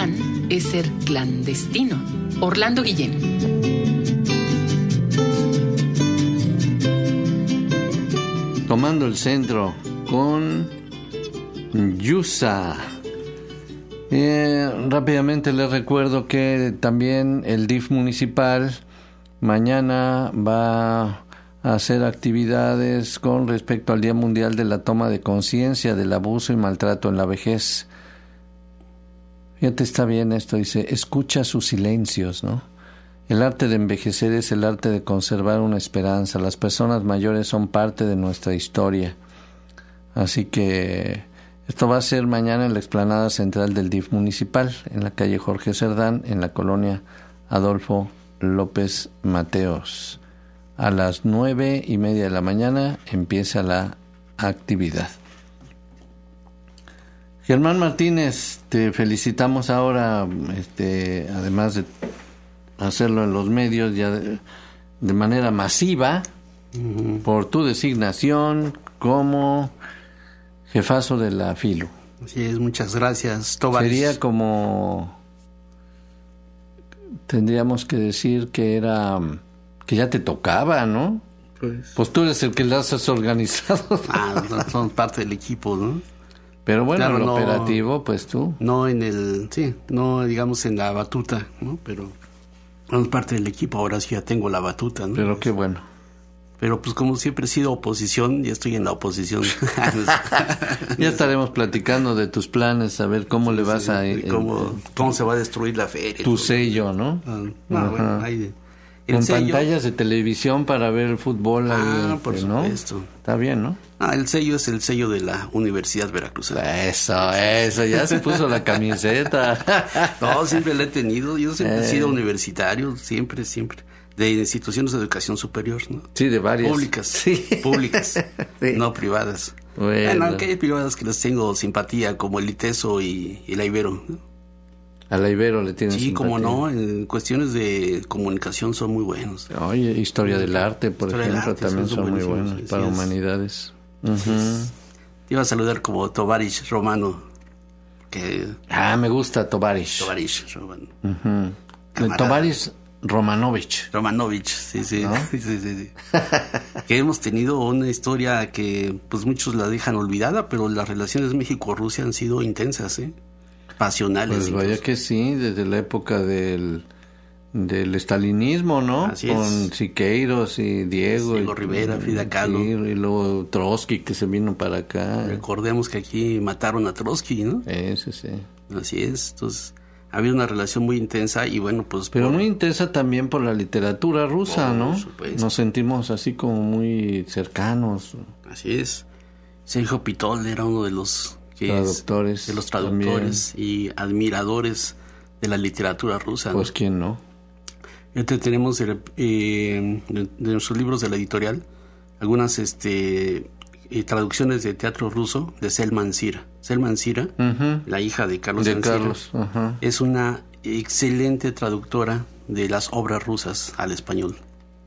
clan es ser clandestino. Orlando Guillén. Tomando el centro con Yusa. Eh, rápidamente les recuerdo que también el D I F municipal mañana va a hacer actividades con respecto al Día Mundial de la Toma de Conciencia del Abuso y Maltrato en la Vejez. Fíjate, está bien esto, dice, escucha sus silencios, ¿no? El arte de envejecer es el arte de conservar una esperanza. Las personas mayores son parte de nuestra historia. Así que esto va a ser mañana en la explanada central del D I F municipal, en la calle Jorge Cerdán, en la colonia Adolfo López Mateos. A las nueve y media de la mañana empieza la actividad. Germán Martínez, te felicitamos ahora, este, además de hacerlo en los medios ya de, de manera masiva, uh-huh, por tu designación como jefazo de la Filo. Así es, muchas gracias, Tobaris. Sería como, tendríamos que decir que era, que ya te tocaba, ¿no? Pues, pues tú eres el que las has organizado. Ah, son parte del equipo, ¿no? Pero bueno, claro, el no, operativo, pues tú. No en el, sí, no digamos en la batuta, ¿no? Pero son parte del equipo, ahora sí ya tengo la batuta, ¿no? Pero qué bueno. Pero pues como siempre he sido oposición, ya estoy en la oposición. Ya estaremos platicando de tus planes, a ver cómo sí, le vas sí, a... Y cómo, cómo se va a destruir la feria. Tu sello, ¿no? Ah, no, bueno, hay... Con sello, pantallas de televisión para ver el fútbol. Ah, ahí, por ¿no? supuesto. Está bien, ¿no? Ah, el sello es el sello de la Universidad Veracruzana. Eso, eso, ya se puso la camiseta. No, siempre la he tenido. Yo siempre eh. he sido universitario, siempre, siempre. De instituciones de educación superior, ¿no? Sí, de varias. Públicas. Sí. Públicas, sí. No privadas. Bueno. bueno, aunque hay privadas que les tengo simpatía, como el ITESO y, y la Ibero, ¿no? A la Ibero le tienes sí, simpatía. como no, en cuestiones de comunicación son muy buenos. Oye, historia del arte, por historia ejemplo, arte, también son, son muy buenos, sí, para sí, humanidades. Uh-huh. Te iba a saludar como Tovarich Romano. Que... Ah, me gusta Tovarich. Tovarich Romano. Uh-huh. Tovarich Romanovich. Romanovich, sí, sí. ¿No? sí, sí, sí, sí. Que hemos tenido una historia que pues muchos la dejan olvidada, pero las relaciones México-Rusia han sido intensas, ¿eh? Pasionales. Pues vaya que sí, desde la época del del estalinismo, ¿no? Así Con es. Siqueiros y Diego. Diego y, Rivera, Frida Kahlo. Sí, y luego Trotsky que se vino para acá. Recordemos que aquí mataron a Trotsky, ¿no? Ese sí. Así es, entonces había una relación muy intensa y bueno, pues... Pero por... muy intensa también por la literatura rusa, oh, ¿no? supuesto. Nos sentimos así como muy cercanos. Así es. Sergio Pitol era uno de los... Que traductores. Es, de los traductores también. Y admiradores de la literatura rusa, ¿no? Pues quién no. Este tenemos eh, de, de nuestros libros de la editorial algunas este eh, traducciones de teatro ruso de Selman Sira. Selman Sira, uh-huh. la hija de Carlos de Carlos, uh-huh. es una excelente traductora de las obras rusas al español.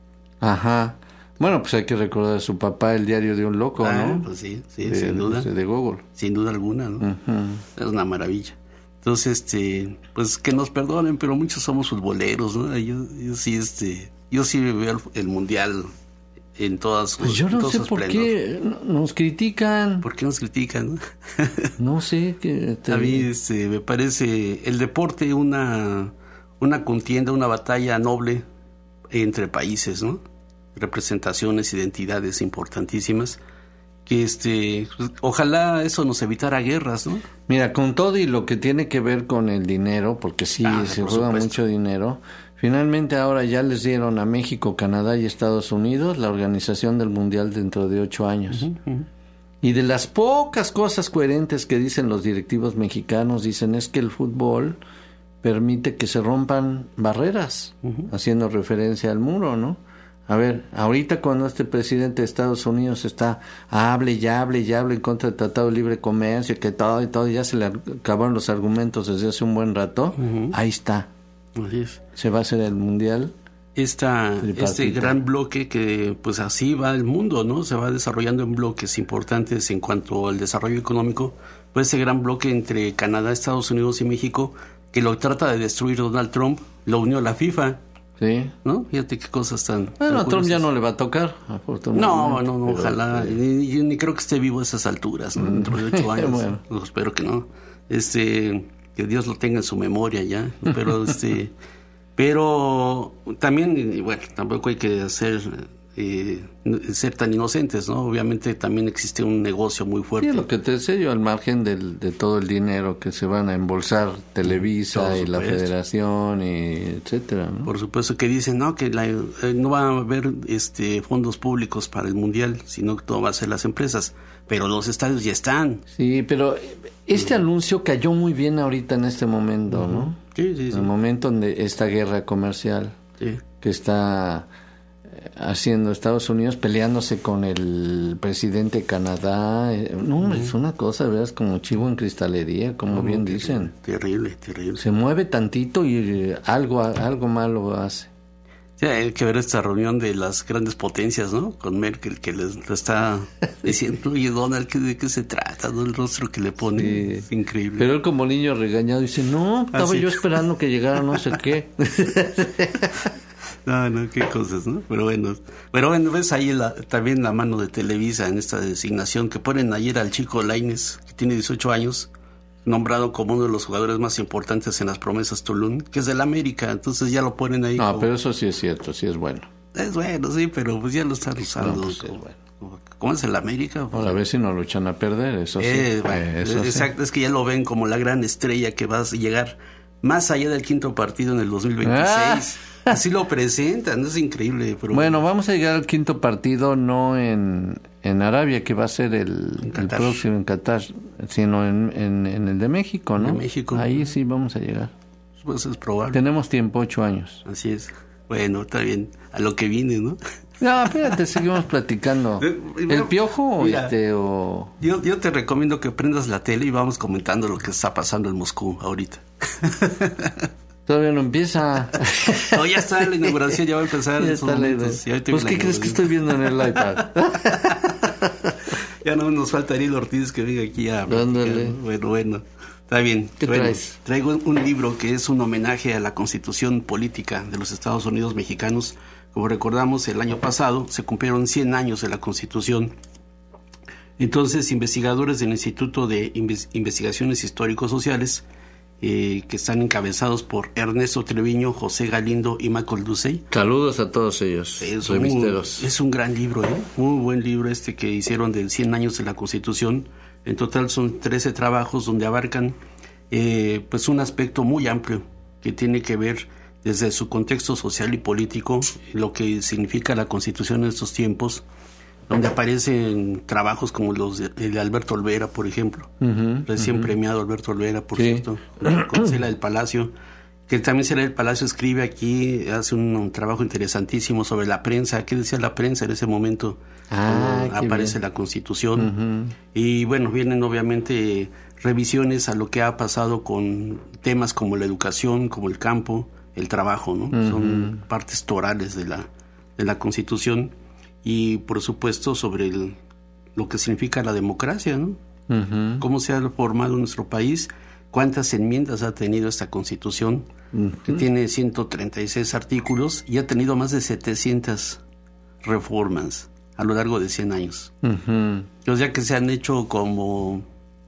Ajá. Bueno, pues hay que recordar a su papá, El diario de un loco, ah, ¿no? Pues sí, sí, de, sin duda. De, de Gogol. Sin duda alguna, ¿no? Uh-huh. Es una maravilla. Entonces, este, pues que nos perdonen, pero muchos somos futboleros, ¿no? Yo, yo sí, este, yo sí veo el, el mundial en todas sus Pues yo no sé por esplendor. qué nos critican. ¿Por qué nos critican? No sé. Que te... A mí, este, me parece el deporte una, una contienda, una batalla noble entre países, ¿no? Representaciones, identidades importantísimas. Que este, ojalá eso nos evitara guerras, ¿no? Mira, con todo y lo que tiene que ver con el dinero, porque sí, ah, se juega mucho dinero, finalmente ahora ya les dieron a México, Canadá y Estados Unidos la organización del Mundial dentro de ocho años. Uh-huh, uh-huh. Y de las pocas cosas coherentes que dicen los directivos mexicanos, dicen es que el fútbol permite que se rompan barreras, uh-huh. haciendo referencia al muro, ¿no? A ver, ahorita cuando este presidente de Estados Unidos está, hable y hable y hable en contra del Tratado de Libre Comercio, que todo y todo, ya se le acabaron los argumentos desde hace un buen rato, uh-huh. ahí está. Así es. Se va a hacer el Mundial. Esta, este gran bloque que pues así va el mundo, ¿no? Se va desarrollando en bloques importantes en cuanto al desarrollo económico. Pues ese gran bloque entre Canadá, Estados Unidos y México, que lo trata de destruir Donald Trump, lo unió a la FIFA. Sí. ¿No? Fíjate qué cosas tan... Bueno, a tan Trump ya curiosas. no le va a tocar, afortunadamente. No, no, no, pero, ojalá. eh, Ni, ni- ni creo que esté vivo a esas alturas, ¿no? Dentro de ocho años. Bueno. No, espero que no. Este, que Dios lo tenga en su memoria ya. Pero, este... Pero también, y bueno, tampoco hay que hacer... Eh, ser tan inocentes, ¿no? Obviamente también existe un negocio muy fuerte. Sí, lo que te decía yo, al margen del, de todo el dinero que se van a embolsar Televisa Por y la supuesto. Federación, y etcétera, ¿no? Por supuesto que dicen, no, que la- eh, no va a haber este fondos públicos para el Mundial, sino que todo va a ser las empresas. Pero los estadios ya están. Sí, pero este anuncio cayó muy bien ahorita en este momento, ¿no? Sí, sí, En sí. el momento de esta guerra comercial Sí. que está eh, haciendo Estados Unidos, peleándose con el presidente de Canadá. eh, No, es una cosa, de veras, como chivo en cristalería, como bien dicen. Terrible, terrible. Se mueve tantito y eh, algo, algo malo hace. Sí, hay que ver esta reunión de las grandes potencias, ¿no? Con Merkel, que les lo está diciendo, oye, Donald, ¿qué- ¿de qué se trata? ¿No? El rostro que le pone Sí. es increíble. Pero él como niño regañado dice, no, estaba sí. yo esperando que llegara no sé qué. No, no, qué cosas, ¿no? Pero bueno, pero bueno, ves ahí la, también la mano de Televisa en esta designación que ponen ayer al chico Lainez, que tiene dieciocho años, nombrado como uno de los jugadores más importantes en las promesas Tulum, que es del América, entonces ya lo ponen ahí. No, como- pero eso sí es cierto, sí es bueno. Es bueno, sí, pero pues ya lo están usando. No, pues, como, es bueno. como- ¿Cómo es el América? Pues, Ahora a ver si no lo echan a perder, eso sí. eh, bueno, Eh, eso sí. exacto, es que ya lo ven como la gran estrella que va a llegar más allá del quinto partido en el dos mil veintiséis. Así lo presentan, es increíble. Pero Bueno, vamos a llegar al quinto partido, no en, en Arabia, que va a ser el, el Qatar. próximo en Qatar, sino en, en, en el de México, ¿no? De México. Ahí sí vamos a llegar. pues es probable. Tenemos tiempo, ocho años. Así es. Bueno, está bien. A lo que viene, ¿no? No, espérate, seguimos platicando. Eh, ¿El Piojo o mira. este o...? Yo, yo te recomiendo que prendas la tele y vamos comentando lo que está pasando en Moscú ahorita. Todavía no empieza. No, ya está la inauguración, ya va a empezar. Ya en está esos la momentos. Ya ahorita Pues, viene ¿qué la crees que inauguración. estoy viendo en el iPad? Ya no nos falta Ariel Ortiz que venga aquí a platicar, Ándale. ¿no? Bueno, bueno. Está bien. ¿Qué Bueno, traes? Traigo un libro que es un homenaje a la Constitución Política de los Estados Unidos Mexicanos. Como recordamos, el año pasado se cumplieron cien años de la Constitución. Entonces, investigadores del Instituto de Inves- Investigaciones Históricos Sociales, eh, que están encabezados por Ernesto Treviño, José Galindo y Michael Ducey. Saludos a todos ellos, Es un, revisteros. es un gran libro, ¿eh? Muy buen libro este que hicieron de cien años de la Constitución. En total son trece trabajos donde abarcan eh, pues un aspecto muy amplio que tiene que ver desde su contexto social y político, lo que significa la Constitución en estos tiempos, donde aparecen trabajos como los de, el de Alberto Olvera, por ejemplo, Ujú, recién ujú. premiado Alberto Olvera, por Sí. cierto, con Cela del Palacio, que también Cela del Palacio escribe aquí, hace un, un trabajo interesantísimo sobre la prensa, qué decía la prensa en ese momento, Ah, cuando qué aparece bien. la Constitución, Ujú. y bueno, vienen obviamente revisiones a lo que ha pasado con temas como la educación, como el campo, el trabajo, ¿no? Ujú. Son partes torales de la, de la Constitución, y por supuesto sobre el- lo que significa la democracia, ¿no? Ujú. Cómo se ha formado nuestro país, cuántas enmiendas ha tenido esta Constitución, que tiene ciento treinta y seis artículos y ha tenido más de setecientas reformas a lo largo de cien años. Ujú. O sea que se han hecho como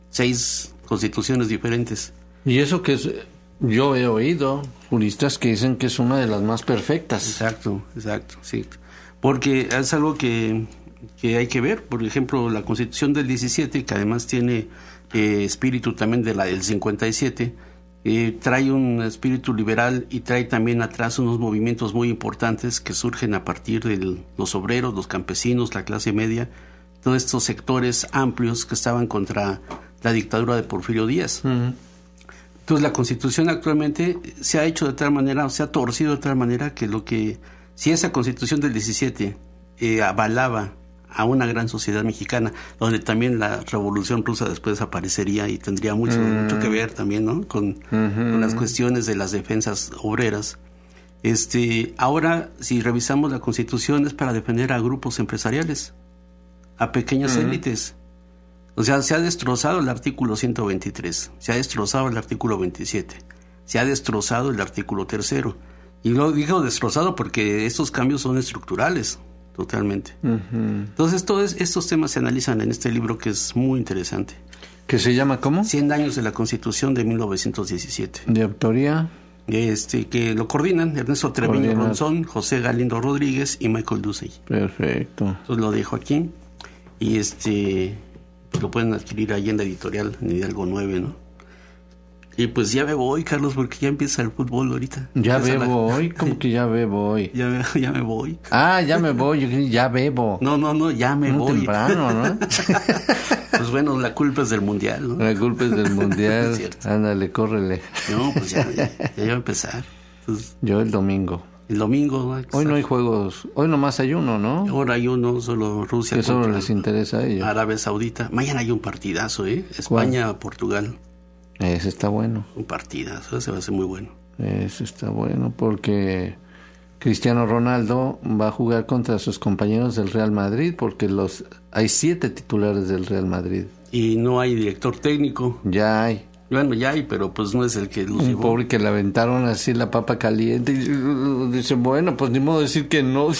seis constituciones diferentes. Y eso que es, yo he oído juristas que dicen que es una de las más perfectas. Exacto, exacto, sí. Porque es algo que, que hay que ver. Por ejemplo, la Constitución del diecisiete, que además tiene eh, espíritu también de la del cincuenta y siete, eh, trae un espíritu liberal y trae también atrás unos movimientos muy importantes que surgen a partir de los obreros, los campesinos, la clase media, todos estos sectores amplios que estaban contra la dictadura de Porfirio Díaz. Ujú. Entonces la Constitución actualmente se ha hecho de tal manera, o se ha torcido de tal manera que lo que, si esa Constitución del diecisiete eh, avalaba a una gran sociedad mexicana, donde también la Revolución Rusa después aparecería y tendría mucho, Mm. mucho que ver también, ¿no? Con, Ujú. con las cuestiones de las defensas obreras. Este, ahora, si revisamos la Constitución, es para defender a grupos empresariales, a pequeñas Ujú. élites. O sea, se ha destrozado el artículo ciento veintitrés, se ha destrozado el artículo veintisiete, se ha destrozado el artículo tercero. Y lo digo destrozado porque estos cambios son estructurales, totalmente. Uh-huh. Entonces, todos estos temas se analizan en este libro que es muy interesante. ¿Que se llama cómo? cien años de la Constitución de mil novecientos diecisiete. ¿De autoría? Este, que lo coordinan Ernesto Treviño Ronzón, José Galindo Rodríguez y Michael Ducey. Perfecto. Entonces lo dejo aquí. Y este lo pueden adquirir ahí en la editorial, en Hidalgo nueve, ¿no? Y pues ya me voy, Carlos, porque ya empieza el fútbol ahorita. ¿Ya empieza bebo la... hoy? ¿Cómo que ya bebo hoy? Ya me, ya me voy. Ah, ya me voy, yo creí, ya bebo. No, no, no, ya me Muy voy. temprano, ¿no? Pues bueno, la culpa es del mundial, ¿no? La culpa es del mundial. Es Ándale, córrele. No, pues ya, ya, ya iba a empezar. Entonces, yo el domingo. El domingo. ¿No? Hoy no hay juegos, hoy nomás hay uno, ¿no? Ahora hay uno, solo Rusia. Que solo les interesa a ellos. Arabia Saudita. Mañana hay un partidazo, ¿eh? España-Portugal. Ese está bueno. Un partidazo, ese va a ser muy bueno. Ese está bueno porque Cristiano Ronaldo va a jugar contra sus compañeros del Real Madrid porque los hay siete titulares del Real Madrid. Y no hay director técnico. Ya hay. Bueno, ya hay, pero pues no es el que los Un llevó. pobre que le aventaron así la papa caliente y dice, bueno, pues ni modo de decir que no.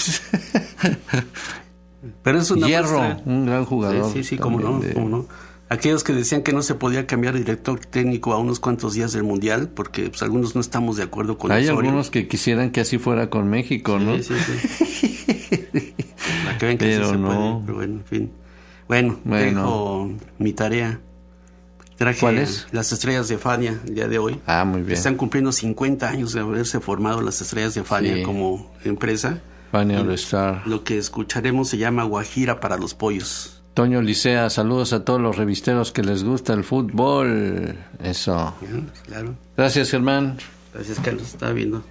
Pero es una Hierro, muestra. Un gran jugador. Sí, sí, sí, cómo no, de... cómo no. Aquellos que decían que no se podía cambiar director técnico a unos cuantos días del Mundial, porque pues, algunos no estamos de acuerdo con Hay Osorio. algunos que quisieran que así fuera con México, sí, ¿no? Sí, sí, Para que vean que pero sí se no. puede, pero bueno, en fin. Bueno, bueno. dejo mi tarea. Traje ¿Cuál es? Las Estrellas de Fania el día de hoy. Ah, muy bien. Están cumpliendo cincuenta años de haberse formado las Estrellas de Fania sí. como empresa. Fania All Star. Lo que escucharemos se llama Guajira para los pollos. Toño Licea, saludos a todos los revisteros que les gusta el fútbol. Eso. Claro. Gracias, Germán. Gracias, Carlos. Estaba viendo.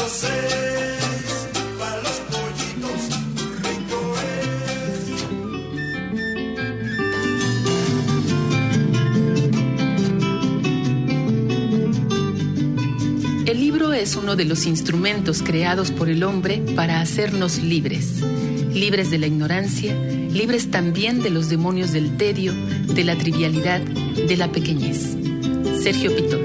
los seis, para los pollitos, rico es. El libro es uno de los instrumentos creados por el hombre para hacernos libres. Libres de la ignorancia, libres también de los demonios del tedio, de la trivialidad, de la pequeñez. Sergio Pitol.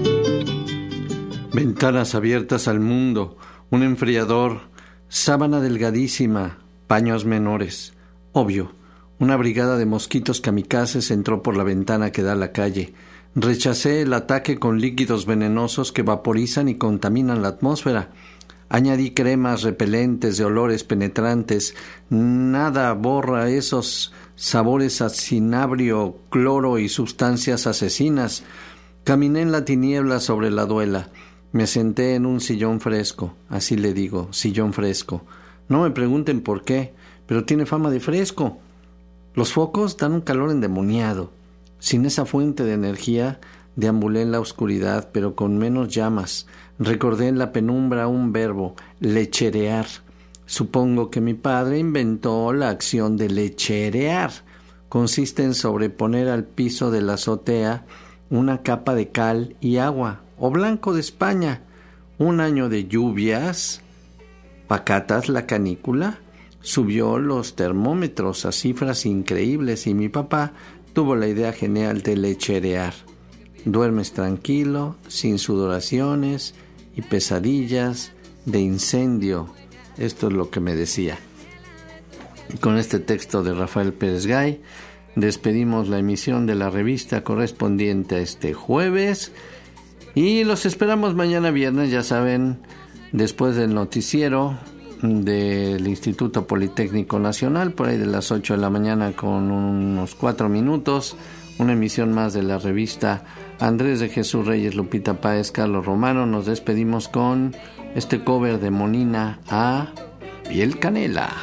Ventanas abiertas al mundo, un enfriador, sábana delgadísima, paños menores. Obvio, una brigada de mosquitos kamikazes entró por la ventana que da a la calle. Rechacé el ataque con líquidos venenosos que vaporizan y contaminan la atmósfera. Añadí cremas repelentes de olores penetrantes. Nada borra esos sabores a cinabrio, cloro y sustancias asesinas. Caminé en la tiniebla sobre la duela. Me senté en un sillón fresco. Así le digo, sillón fresco. No me pregunten por qué, pero tiene fama de fresco. Los focos dan un calor endemoniado. Sin esa fuente de energía, deambulé en la oscuridad, pero con menos llamas. Recordé en la penumbra un verbo, lecherear. Supongo que mi padre inventó la acción de lecherear. Consiste en sobreponer al piso de la azotea una capa de cal y agua, o blanco de España. Un año de lluvias, pacatas la canícula, subió los termómetros a cifras increíbles y mi papá tuvo la idea genial de lecherear. Duermes tranquilo, sin sudoraciones y pesadillas de incendio. Esto es lo que me decía. Y con este texto de Rafael Pérez Gay despedimos la emisión de la revista correspondiente a este jueves y los esperamos mañana viernes, ya saben, después del noticiero del Instituto Politécnico Nacional, por ahí de las ocho de la mañana con unos cuatro minutos, una emisión más de la revista. Andrés de Jesús Reyes, Lupita Páez, Carlos Romano. Nos despedimos con este cover de Monina a Piel Canela.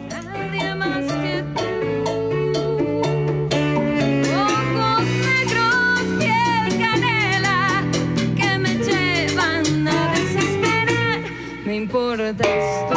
Ojos negros, piel canela, que me llevan a desesperar. Me importa.